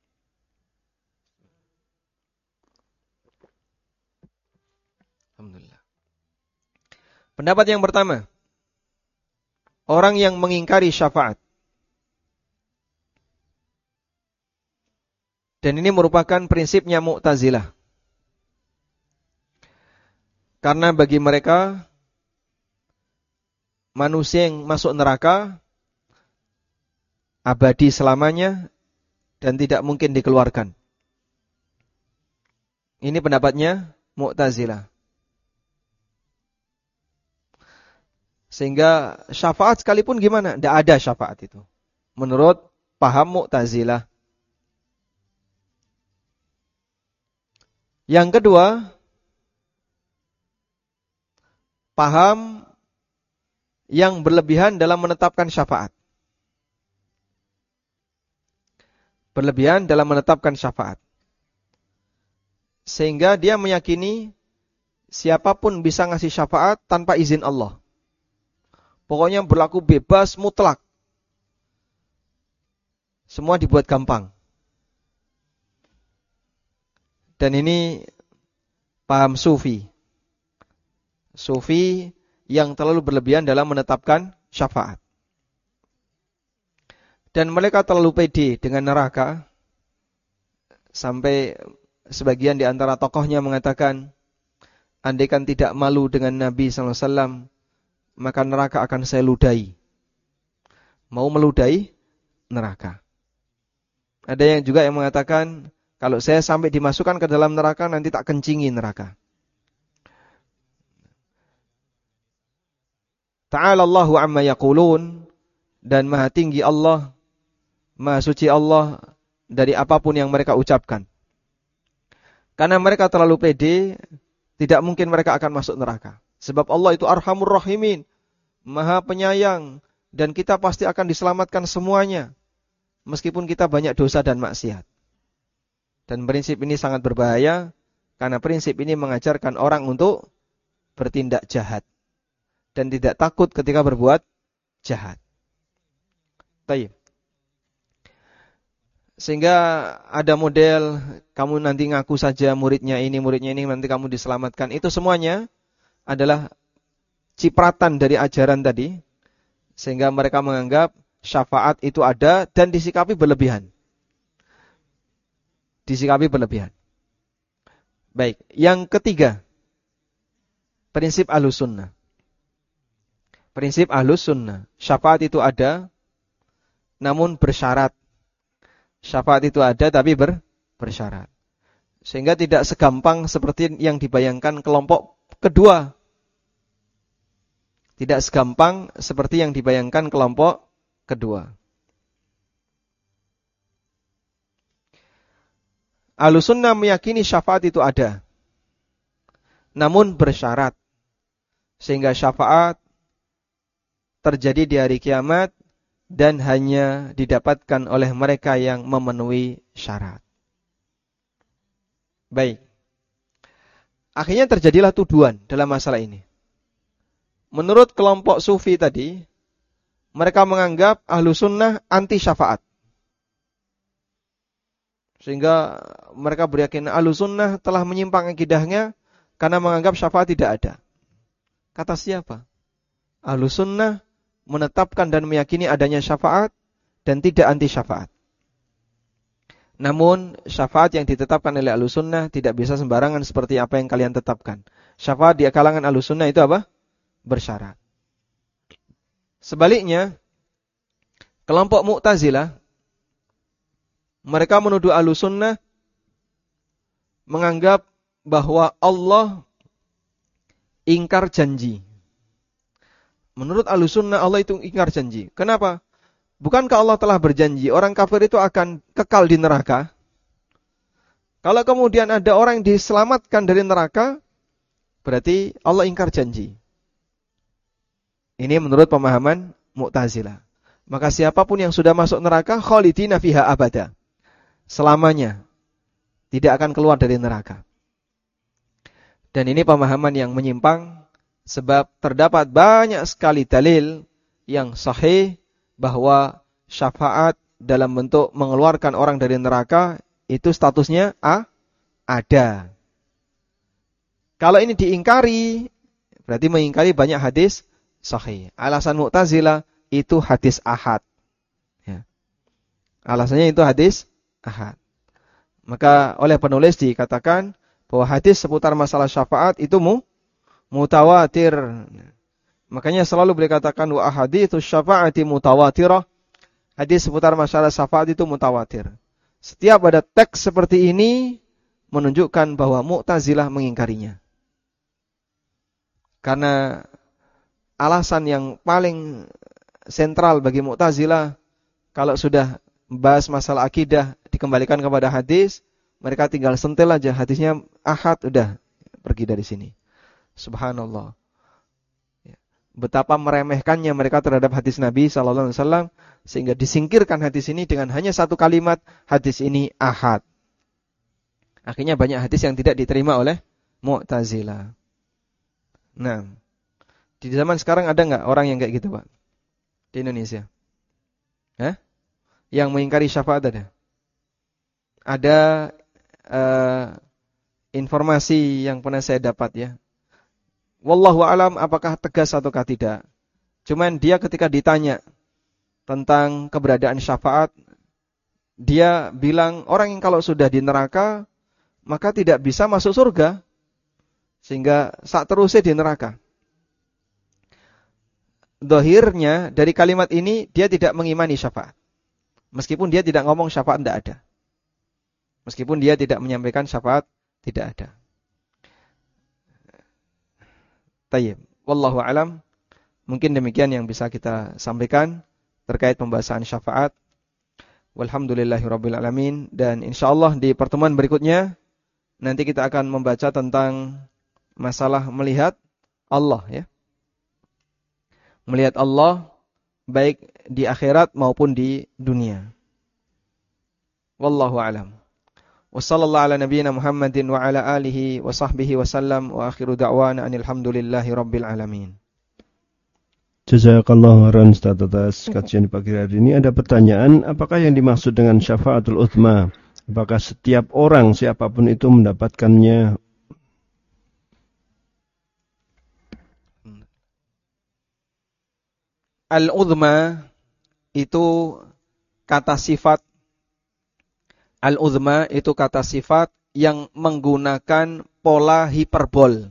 Alhamdulillah. Pendapat yang pertama, orang yang mengingkari syafaat. Dan ini merupakan prinsipnya Mu'tazilah. Karena bagi mereka manusia yang masuk neraka abadi selamanya dan tidak mungkin dikeluarkan. Ini pendapatnya Mu'tazilah. Sehingga syafaat sekalipun gimana? Tidak ada syafaat itu. Menurut paham Mu'tazilah. Yang kedua, paham yang berlebihan dalam menetapkan syafaat. Berlebihan dalam menetapkan syafaat. Sehingga dia meyakini siapapun bisa ngasih syafaat tanpa izin Allah. Pokoknya berlaku bebas mutlak. Semua dibuat gampang. Dan ini paham sufi. Sufi yang terlalu berlebihan dalam menetapkan syafaat. Dan mereka terlalu pede dengan neraka. Sampai sebagian di antara tokohnya mengatakan, andaikan tidak malu dengan Nabi sallallahu alaihi wasallam, maka neraka akan saya ludahi. Mau meludahi neraka. Ada yang juga yang mengatakan, kalau saya sampai dimasukkan ke dalam neraka, nanti tak kencingi neraka. Ta'ala Allahu amma yaqulun, dan maha tinggi Allah, maha suci Allah dari apapun yang mereka ucapkan. Karena mereka terlalu pede, tidak mungkin mereka akan masuk neraka. Sebab Allah itu Arhamur Rahimin, Maha Penyayang, dan kita pasti akan diselamatkan semuanya, meskipun kita banyak dosa dan maksiat. Dan prinsip ini sangat berbahaya, karena prinsip ini mengajarkan orang untuk bertindak jahat, dan tidak takut ketika berbuat jahat. Baik. Sehingga ada model, kamu nanti ngaku saja muridnya ini, muridnya ini, nanti kamu diselamatkan. Itu semuanya adalah cipratan dari ajaran tadi. Sehingga mereka menganggap syafaat itu ada dan disikapi berlebihan. Disikapi berlebihan. Baik, yang ketiga. Prinsip Ahlus Sunnah. Prinsip Ahlus Sunnah. Syafaat itu ada, namun bersyarat. Syafaat itu ada tapi ber, bersyarat. Sehingga tidak segampang seperti yang dibayangkan kelompok kedua. Tidak segampang seperti yang dibayangkan kelompok kedua. Ahlus Sunnah meyakini syafaat itu ada, namun bersyarat. Sehingga syafaat terjadi di hari kiamat dan hanya didapatkan oleh mereka yang memenuhi syarat. Baik. Akhirnya terjadilah tuduhan dalam masalah ini. Menurut kelompok sufi tadi, mereka menganggap Ahlus Sunnah anti syafaat. Sehingga mereka beryakin Ahlus Sunnah telah menyimpang akidahnya karena menganggap syafaat tidak ada. Kata siapa? Ahlus Sunnah menetapkan dan meyakini adanya syafaat dan tidak anti syafaat. Namun syafaat yang ditetapkan oleh Ahlus Sunnah tidak bisa sembarangan seperti apa yang kalian tetapkan. Syafaat di kalangan Ahlus Sunnah itu apa? Bersyarat. Sebaliknya, kelompok Mu'tazilah, mereka menuduh Ahlus Sunnah menganggap bahwa Allah ingkar janji. Menurut Ahlus Sunnah Allah itu ingkar janji. Kenapa? Bukankah Allah telah berjanji orang kafir itu akan kekal di neraka? Kalau kemudian ada orang yang diselamatkan dari neraka, berarti Allah ingkar janji. Ini menurut pemahaman Mu'tazilah. Maka siapapun yang sudah masuk neraka, khalidina fiha abada. Selamanya. Tidak akan keluar dari neraka. Dan ini pemahaman yang menyimpang. Sebab terdapat banyak sekali dalil yang sahih bahwa syafaat dalam bentuk mengeluarkan orang dari neraka itu statusnya A, ada. Kalau ini diingkari, berarti mengingkari banyak hadis sahih. Alasan Mu'tazilah itu hadis ahad. Ya. Alasannya itu hadis ahad. Maka oleh penulis dikatakan bahwa hadis seputar masalah syafaat itu mu mutawatir. Makanya selalu boleh katakan wa ahaditsus syafaati mutawatirah. Hadis seputar masalah syafaat itu mutawatir. Setiap ada teks seperti ini menunjukkan bahwa Mu'tazilah mengingkarinya. Karena alasan yang paling sentral bagi Mu'tazilah, kalau sudah membahas masalah akidah dikembalikan kepada hadis, mereka tinggal sentil aja hadisnya ahad, udah pergi dari sini. Subhanallah. Betapa meremehkannya mereka terhadap hadis Nabi sallallahu alaihi wasallam sehingga disingkirkan hadis ini dengan hanya satu kalimat, hadis ini ahad. Akhirnya banyak hadis yang tidak diterima oleh Mu'tazilah. Nah, di zaman sekarang ada enggak orang yang kayak gitu, Pak? Di Indonesia? Hah? Yang mengingkari syafaat ada? Ada uh, informasi yang pernah saya dapat ya. Wallahu alam apakah tegas ataukah tidak. Cuman dia ketika ditanya tentang keberadaan syafaat, dia bilang orang yang kalau sudah di neraka maka tidak bisa masuk surga. Sehingga saat terusnya di neraka. Dohirnya dari kalimat ini dia tidak mengimani syafaat. Meskipun dia tidak ngomong syafaat tidak ada. Meskipun dia tidak menyampaikan syafaat tidak ada. Tayyib. Wallahu alam. Mungkin demikian yang bisa kita sampaikan terkait pembahasan syafaat. Walhamdulillahirabbil alamin, dan insyaallah di pertemuan berikutnya nanti kita akan membaca tentang masalah melihat Allah ya. Melihat Allah baik di akhirat maupun di dunia. Wallahu a'lam. Wassallallahu ala nabiyyina Muhammadin wa ala alihi wa sahbihi wa sallam wa akhiru da'wana anil hamdulillahi rabbil alamin. Jazakallahu khairan Ustaz atas kajian pagi hari ini. Ada pertanyaan, apakah yang dimaksud dengan syafaatul utsma? Apakah setiap orang siapapun itu mendapatkannya? Al-udzma itu kata sifat. Al-udzma itu kata sifat yang menggunakan pola hiperbol.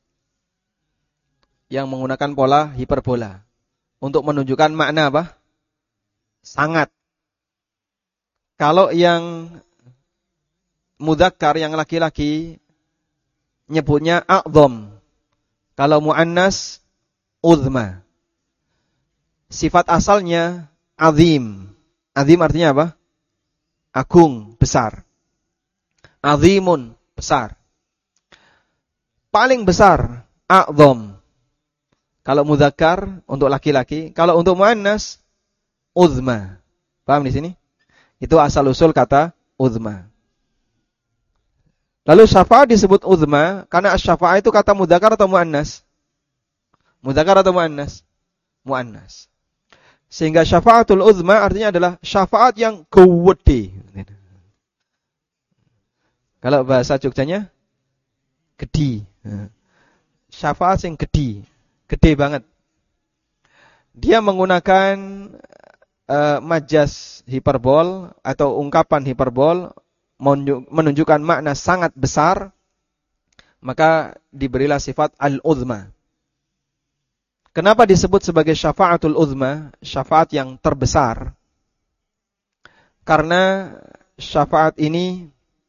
Yang menggunakan pola hiperbola. Untuk menunjukkan makna apa? Sangat. Kalau yang mudzakkar, yang laki-laki, nyebutnya a'dzam. Kalau muannas, udzma. Sifat asalnya azim. Azim artinya apa? Agung, besar. Azimun, besar. Paling besar, a'dzam. Kalau mudzakkar untuk laki-laki, kalau untuk muannas, udzma. Paham di sini? Itu asal usul kata udzma. Lalu syafaat disebut udzma karena asy-syafa'ah itu kata mudzakkar atau muannas? Mudzakkar atau muannas? Muannas. Sehingga syafaatul udzma artinya adalah syafaat yang gede. Kalau bahasa Jogjanya, gede. Syafaat yang gede. Gede banget. Dia menggunakan uh, majas hiperbol atau ungkapan hiperbol menunjukkan makna sangat besar, maka diberilah sifat al-udzma. Kenapa disebut sebagai syafaatul udzma, syafaat yang terbesar? Karena syafaat ini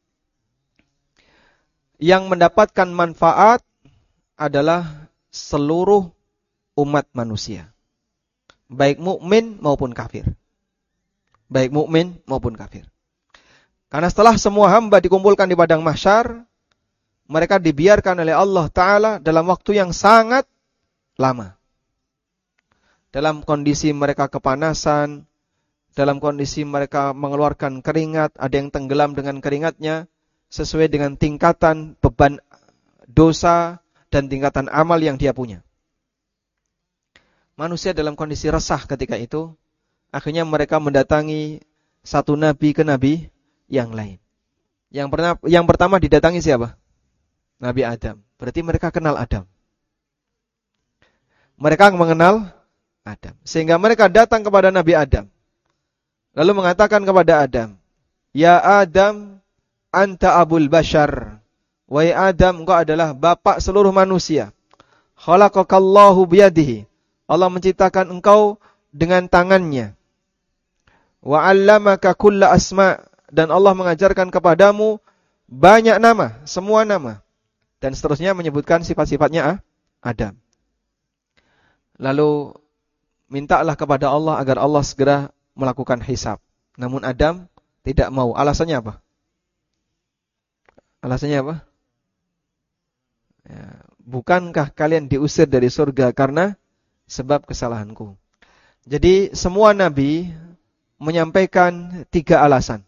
yang mendapatkan manfaat adalah seluruh umat manusia. Baik mukmin maupun kafir. Baik mukmin maupun kafir. Karena setelah semua hamba dikumpulkan di padang mahsyar, mereka dibiarkan oleh Allah Ta'ala dalam waktu yang sangat lama. Dalam kondisi mereka kepanasan, dalam kondisi mereka mengeluarkan keringat, ada yang tenggelam dengan keringatnya, sesuai dengan tingkatan beban dosa dan tingkatan amal yang dia punya. Manusia dalam kondisi resah ketika itu, akhirnya mereka mendatangi satu nabi ke nabi yang lain. Yang, pernah, yang pertama didatangi siapa? Nabi Adam. Berarti mereka kenal Adam. Mereka mengenal Adam. Sehingga mereka datang kepada Nabi Adam. Lalu mengatakan kepada Adam, Ya Adam, anta abul bashar. Wahai Adam, engkau adalah bapak seluruh manusia. Khalaqakallahu biyadihi. Allah menciptakan engkau dengan tangannya. Wa 'allamaka kulla asma. Dan Allah mengajarkan kepadamu banyak nama, semua nama. Dan seterusnya menyebutkan sifat-sifatnya Adam. Lalu mintalah kepada Allah agar Allah segera melakukan hisab. Namun Adam tidak mau. Alasannya apa? Alasannya apa? Ya, bukankah kalian diusir dari surga karena sebab kesalahanku? Jadi semua nabi menyampaikan tiga alasan.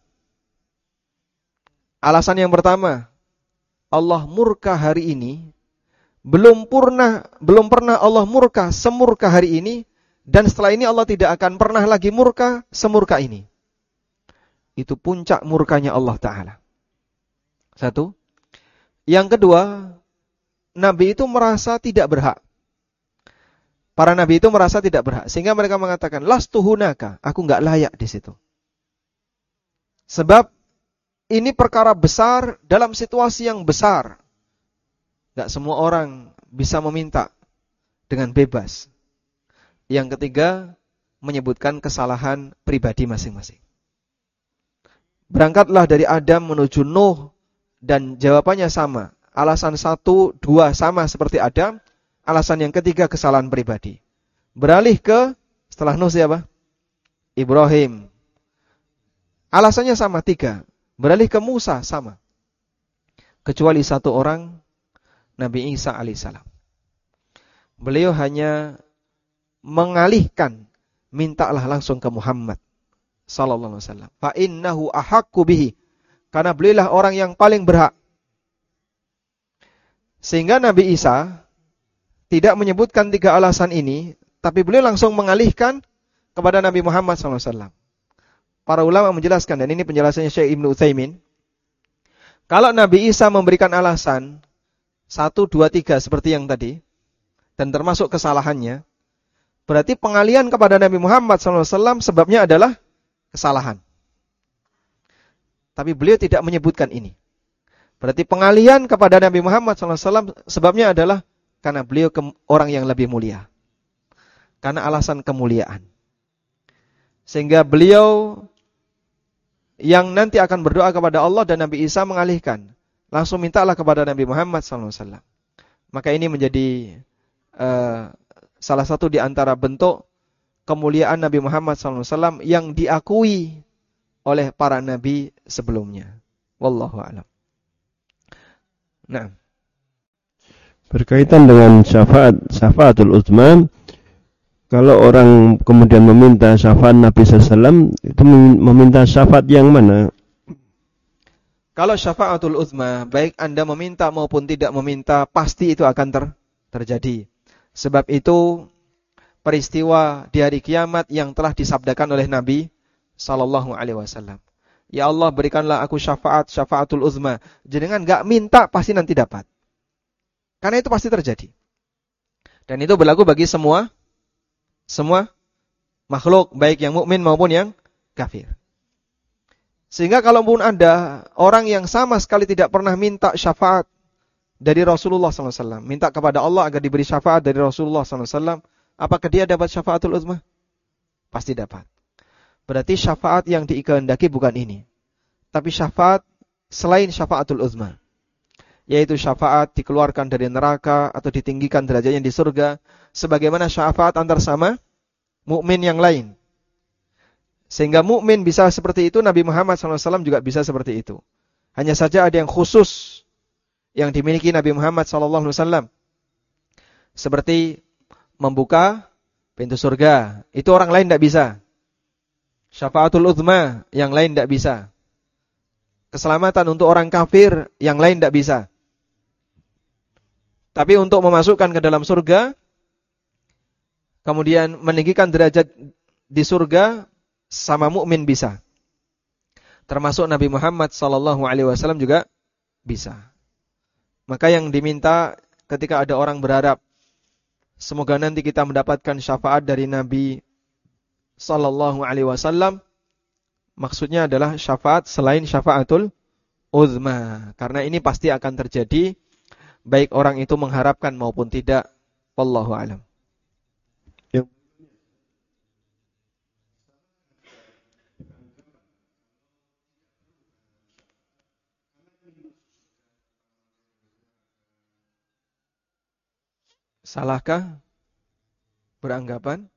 Alasan yang pertama, Allah murka hari ini. Belum pernah, belum pernah Allah murka semurka hari ini. Dan setelah ini Allah tidak akan pernah lagi murka semurka ini. Itu puncak murkanya Allah Ta'ala. Satu. Yang kedua, Nabi itu merasa tidak berhak. Para Nabi itu merasa tidak berhak. Sehingga mereka mengatakan, Lastu hunaka, aku enggak layak di situ. Sebab ini perkara besar dalam situasi yang besar. Enggak semua orang bisa meminta dengan bebas. Yang ketiga, menyebutkan kesalahan pribadi masing-masing. Berangkatlah dari Adam menuju Nuh, dan jawabannya sama. Alasan satu, dua sama seperti Adam. Alasan yang ketiga, kesalahan pribadi. Beralih ke, setelah Nuh siapa? Ibrahim. Alasannya sama, tiga. Beralih ke Musa, sama. kecuali satu orang, Nabi Isa alaihissalam. Beliau hanya mengalihkan, mintalah langsung ke Muhammad sallallahu alaihi wasallam. Fa innahu ahaqqu bihi, karena beliaulah orang yang paling berhak. Sehingga Nabi Isa tidak menyebutkan tiga alasan ini, tapi beliau langsung mengalihkan kepada Nabi Muhammad sallallahu alaihi wasallam. Para ulama menjelaskan, dan ini penjelasannya Syekh Ibnu Utsaimin, kalau Nabi Isa memberikan alasan satu, dua, tiga seperti yang tadi, dan termasuk kesalahannya, berarti pengalihan kepada Nabi Muhammad sallallahu alaihi wasallam sebabnya adalah kesalahan. Tapi beliau tidak menyebutkan ini. Berarti pengalihan kepada Nabi Muhammad sallallahu alaihi wasallam sebabnya adalah karena beliau orang yang lebih mulia. Karena alasan kemuliaan. Sehingga beliau yang nanti akan berdoa kepada Allah dan Nabi Isa mengalihkan. Langsung mintalah kepada Nabi Muhammad sallallahu alaihi wasallam. Maka ini menjadi uh, salah satu di antara bentuk kemuliaan Nabi Muhammad sallallahu alaihi wasallam yang diakui oleh para nabi sebelumnya. Wallahu a'lam. Nah, berkaitan dengan syafaat, syafaatul uzma, kalau orang kemudian meminta syafaat Nabi sallallahu alaihi wasallam, itu meminta syafaat yang mana? Kalau syafaatul uzma, baik Anda meminta maupun tidak meminta, pasti itu akan ter terjadi. Sebab itu peristiwa di hari kiamat yang telah disabdakan oleh Nabi sallallahu alaihi wasallam. Ya Allah, berikanlah aku syafaat, syafaatul uzma. Jangan enggak minta, pasti nanti dapat. Karena itu pasti terjadi. Dan itu berlaku bagi semua semua makhluk, baik yang mukmin maupun yang kafir. Sehingga kalaupun ada orang yang sama sekali tidak pernah minta syafaat dari Rasulullah sallallahu alaihi wasallam, minta kepada Allah agar diberi syafaat dari Rasulullah sallallahu alaihi wasallam, apakah dia dapat syafaatul uzma? Pasti dapat. Berarti syafaat yang dikehendaki bukan ini, tapi syafaat selain syafaatul uzma, yaitu syafaat dikeluarkan dari neraka atau ditinggikan derajatnya di surga, sebagaimana syafaat antar sama mukmin yang lain. Sehingga mukmin bisa seperti itu, Nabi Muhammad sallallahu alaihi wasallam juga bisa seperti itu. Hanya saja ada yang khusus yang dimiliki Nabi Muhammad sallallahu alaihi wasallam, seperti membuka pintu surga. Itu orang lain tidak bisa. Syafaatul uzma yang lain tidak bisa. Keselamatan untuk orang kafir yang lain tidak bisa. Tapi untuk memasukkan ke dalam surga, kemudian meninggikan derajat di surga, sama mukmin bisa. Termasuk Nabi Muhammad sallallahu alaihi wasallam juga bisa. Maka yang diminta ketika ada orang berharap, semoga nanti kita mendapatkan syafaat dari Nabi sallallahu alaihi wasallam, maksudnya adalah syafaat selain syafaatul uzma. Karena ini pasti akan terjadi, baik orang itu mengharapkan maupun tidak. Wallahu a'lam. Salahkah beranggapan?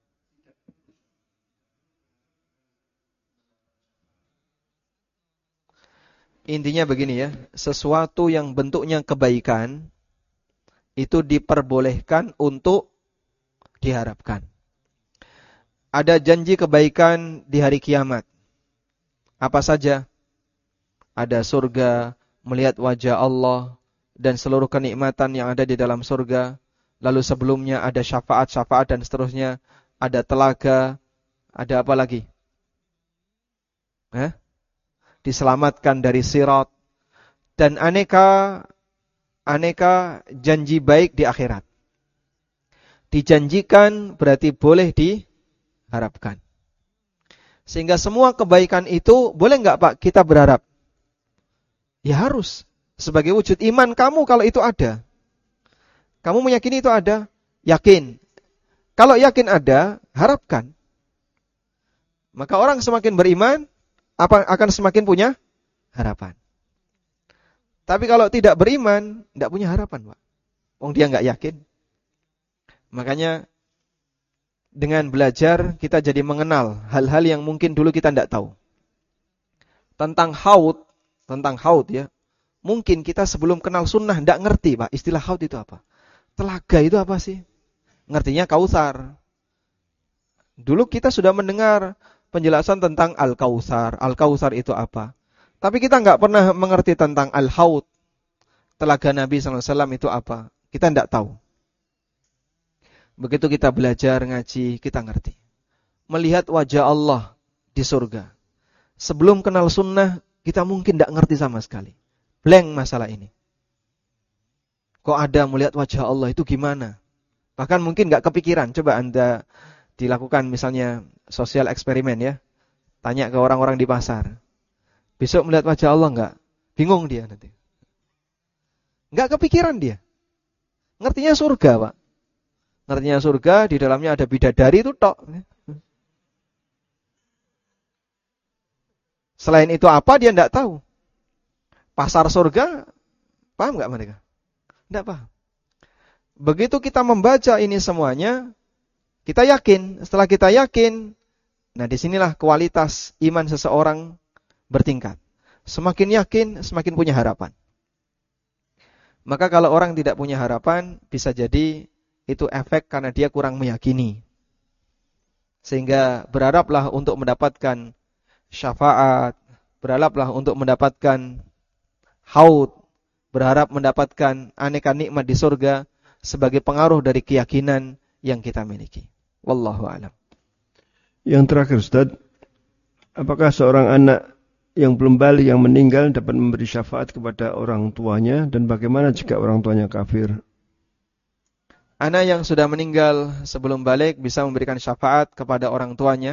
Intinya begini ya, sesuatu yang bentuknya kebaikan itu diperbolehkan untuk diharapkan. Ada janji kebaikan di hari kiamat. Apa saja? Ada surga, melihat wajah Allah, dan seluruh kenikmatan yang ada di dalam surga. Lalu sebelumnya ada syafaat-syafaat dan seterusnya. Ada telaga, ada apa lagi? Hah? Diselamatkan dari sirat, dan aneka aneka janji baik di akhirat. Dijanjikan berarti boleh diharapkan. Sehingga semua kebaikan itu boleh enggak Pak kita berharap? Ya harus. Sebagai wujud iman kamu kalau itu ada. Kamu meyakini itu ada? Yakin. Kalau yakin ada, harapkan. Maka orang semakin beriman, apa akan semakin punya harapan. Tapi kalau tidak beriman, tidak punya harapan, Pak. Wong dia enggak yakin. Makanya dengan belajar kita jadi mengenal hal-hal yang mungkin dulu kita tidak tahu. Tentang haud, tentang haud ya. Mungkin kita sebelum kenal sunnah tidak ngerti, Pak, istilah haud itu apa. Telaga itu apa sih? Ngertinya Kautsar. Dulu kita sudah mendengar penjelasan tentang Al-Kautsar. Al-Kautsar itu apa? Tapi kita nggak pernah mengerti tentang Al-Haud. Telaga Nabi shallallahu alaihi wasallam itu apa? Kita tidak tahu. Begitu kita belajar, ngaji, kita ngerti. Melihat wajah Allah di surga. Sebelum kenal sunnah, kita mungkin tidak ngerti sama sekali. Blank masalah ini. Kok ada melihat wajah Allah itu gimana? Bahkan mungkin nggak kepikiran. Coba Anda dilakukan misalnya sosial eksperimen ya. Tanya ke orang-orang di pasar. Besok melihat wajah Allah nggak? Bingung dia nanti. Nggak kepikiran dia. Ngertinya surga, Pak. Ngertinya surga, di dalamnya ada bidadari itu tok. Selain itu apa dia tidak tahu. Pasar surga, paham nggak mereka? Tidak paham. Begitu kita membaca ini semuanya, kita yakin. Setelah kita yakin, nah disinilah kualitas iman seseorang bertingkat. Semakin yakin, semakin punya harapan. Maka kalau orang tidak punya harapan, bisa jadi itu efek karena dia kurang meyakini. Sehingga berharaplah untuk mendapatkan syafaat, berharaplah untuk mendapatkan haud, berharap mendapatkan aneka nikmat di surga sebagai pengaruh dari keyakinan yang kita miliki. Wallahu a'lam. Yang terakhir Ustaz, apakah seorang anak yang belum balik yang meninggal dapat memberi syafaat kepada orang tuanya, dan bagaimana jika orang tuanya kafir? Anak yang sudah meninggal sebelum balik bisa memberikan syafaat kepada orang tuanya.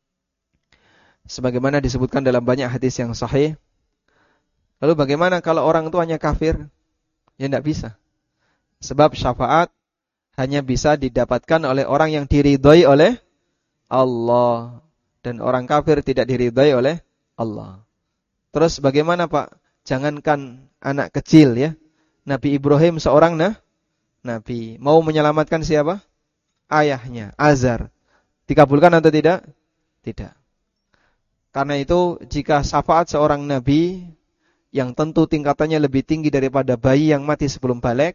Sebagaimana disebutkan dalam banyak hadis yang sahih. Lalu bagaimana kalau orang tuanya kafir? Ya tidak bisa. Sebab syafaat hanya bisa didapatkan oleh orang yang diridhai oleh Allah. Dan orang kafir tidak diridhai oleh Allah. Terus bagaimana Pak? Jangankan anak kecil ya. Nabi Ibrahim seorang nah, Nabi. Mau menyelamatkan siapa? Ayahnya, Azar. Dikabulkan atau tidak? Tidak. Karena itu jika syafaat seorang Nabi yang tentu tingkatannya lebih tinggi daripada bayi yang mati sebelum balik,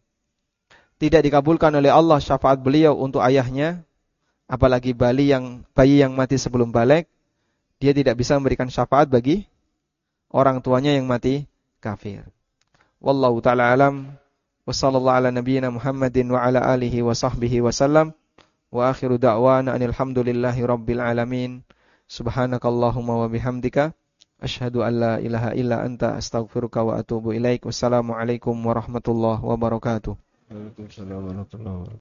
tidak dikabulkan oleh Allah syafaat beliau untuk ayahnya, apalagi bayi yang bayi yang mati sebelum balik, dia tidak bisa memberikan syafaat bagi orang tuanya yang mati kafir. Wallahu ta'ala alam, wa sallallahu ala nabiyyina Muhammadin wa ala alihi wa sahbihi wa sallam, wa akhiru da'wana anilhamdulillahi rabbil alamin. Subhanakallahumma wa bihamdika asyhadu an la ilaha illa anta astaghfiruka wa atubu ilaik. Wassalamualaikum warahmatullahi wabarakatuh. Waalaikumsalam warahmatullahi wabarakatuh.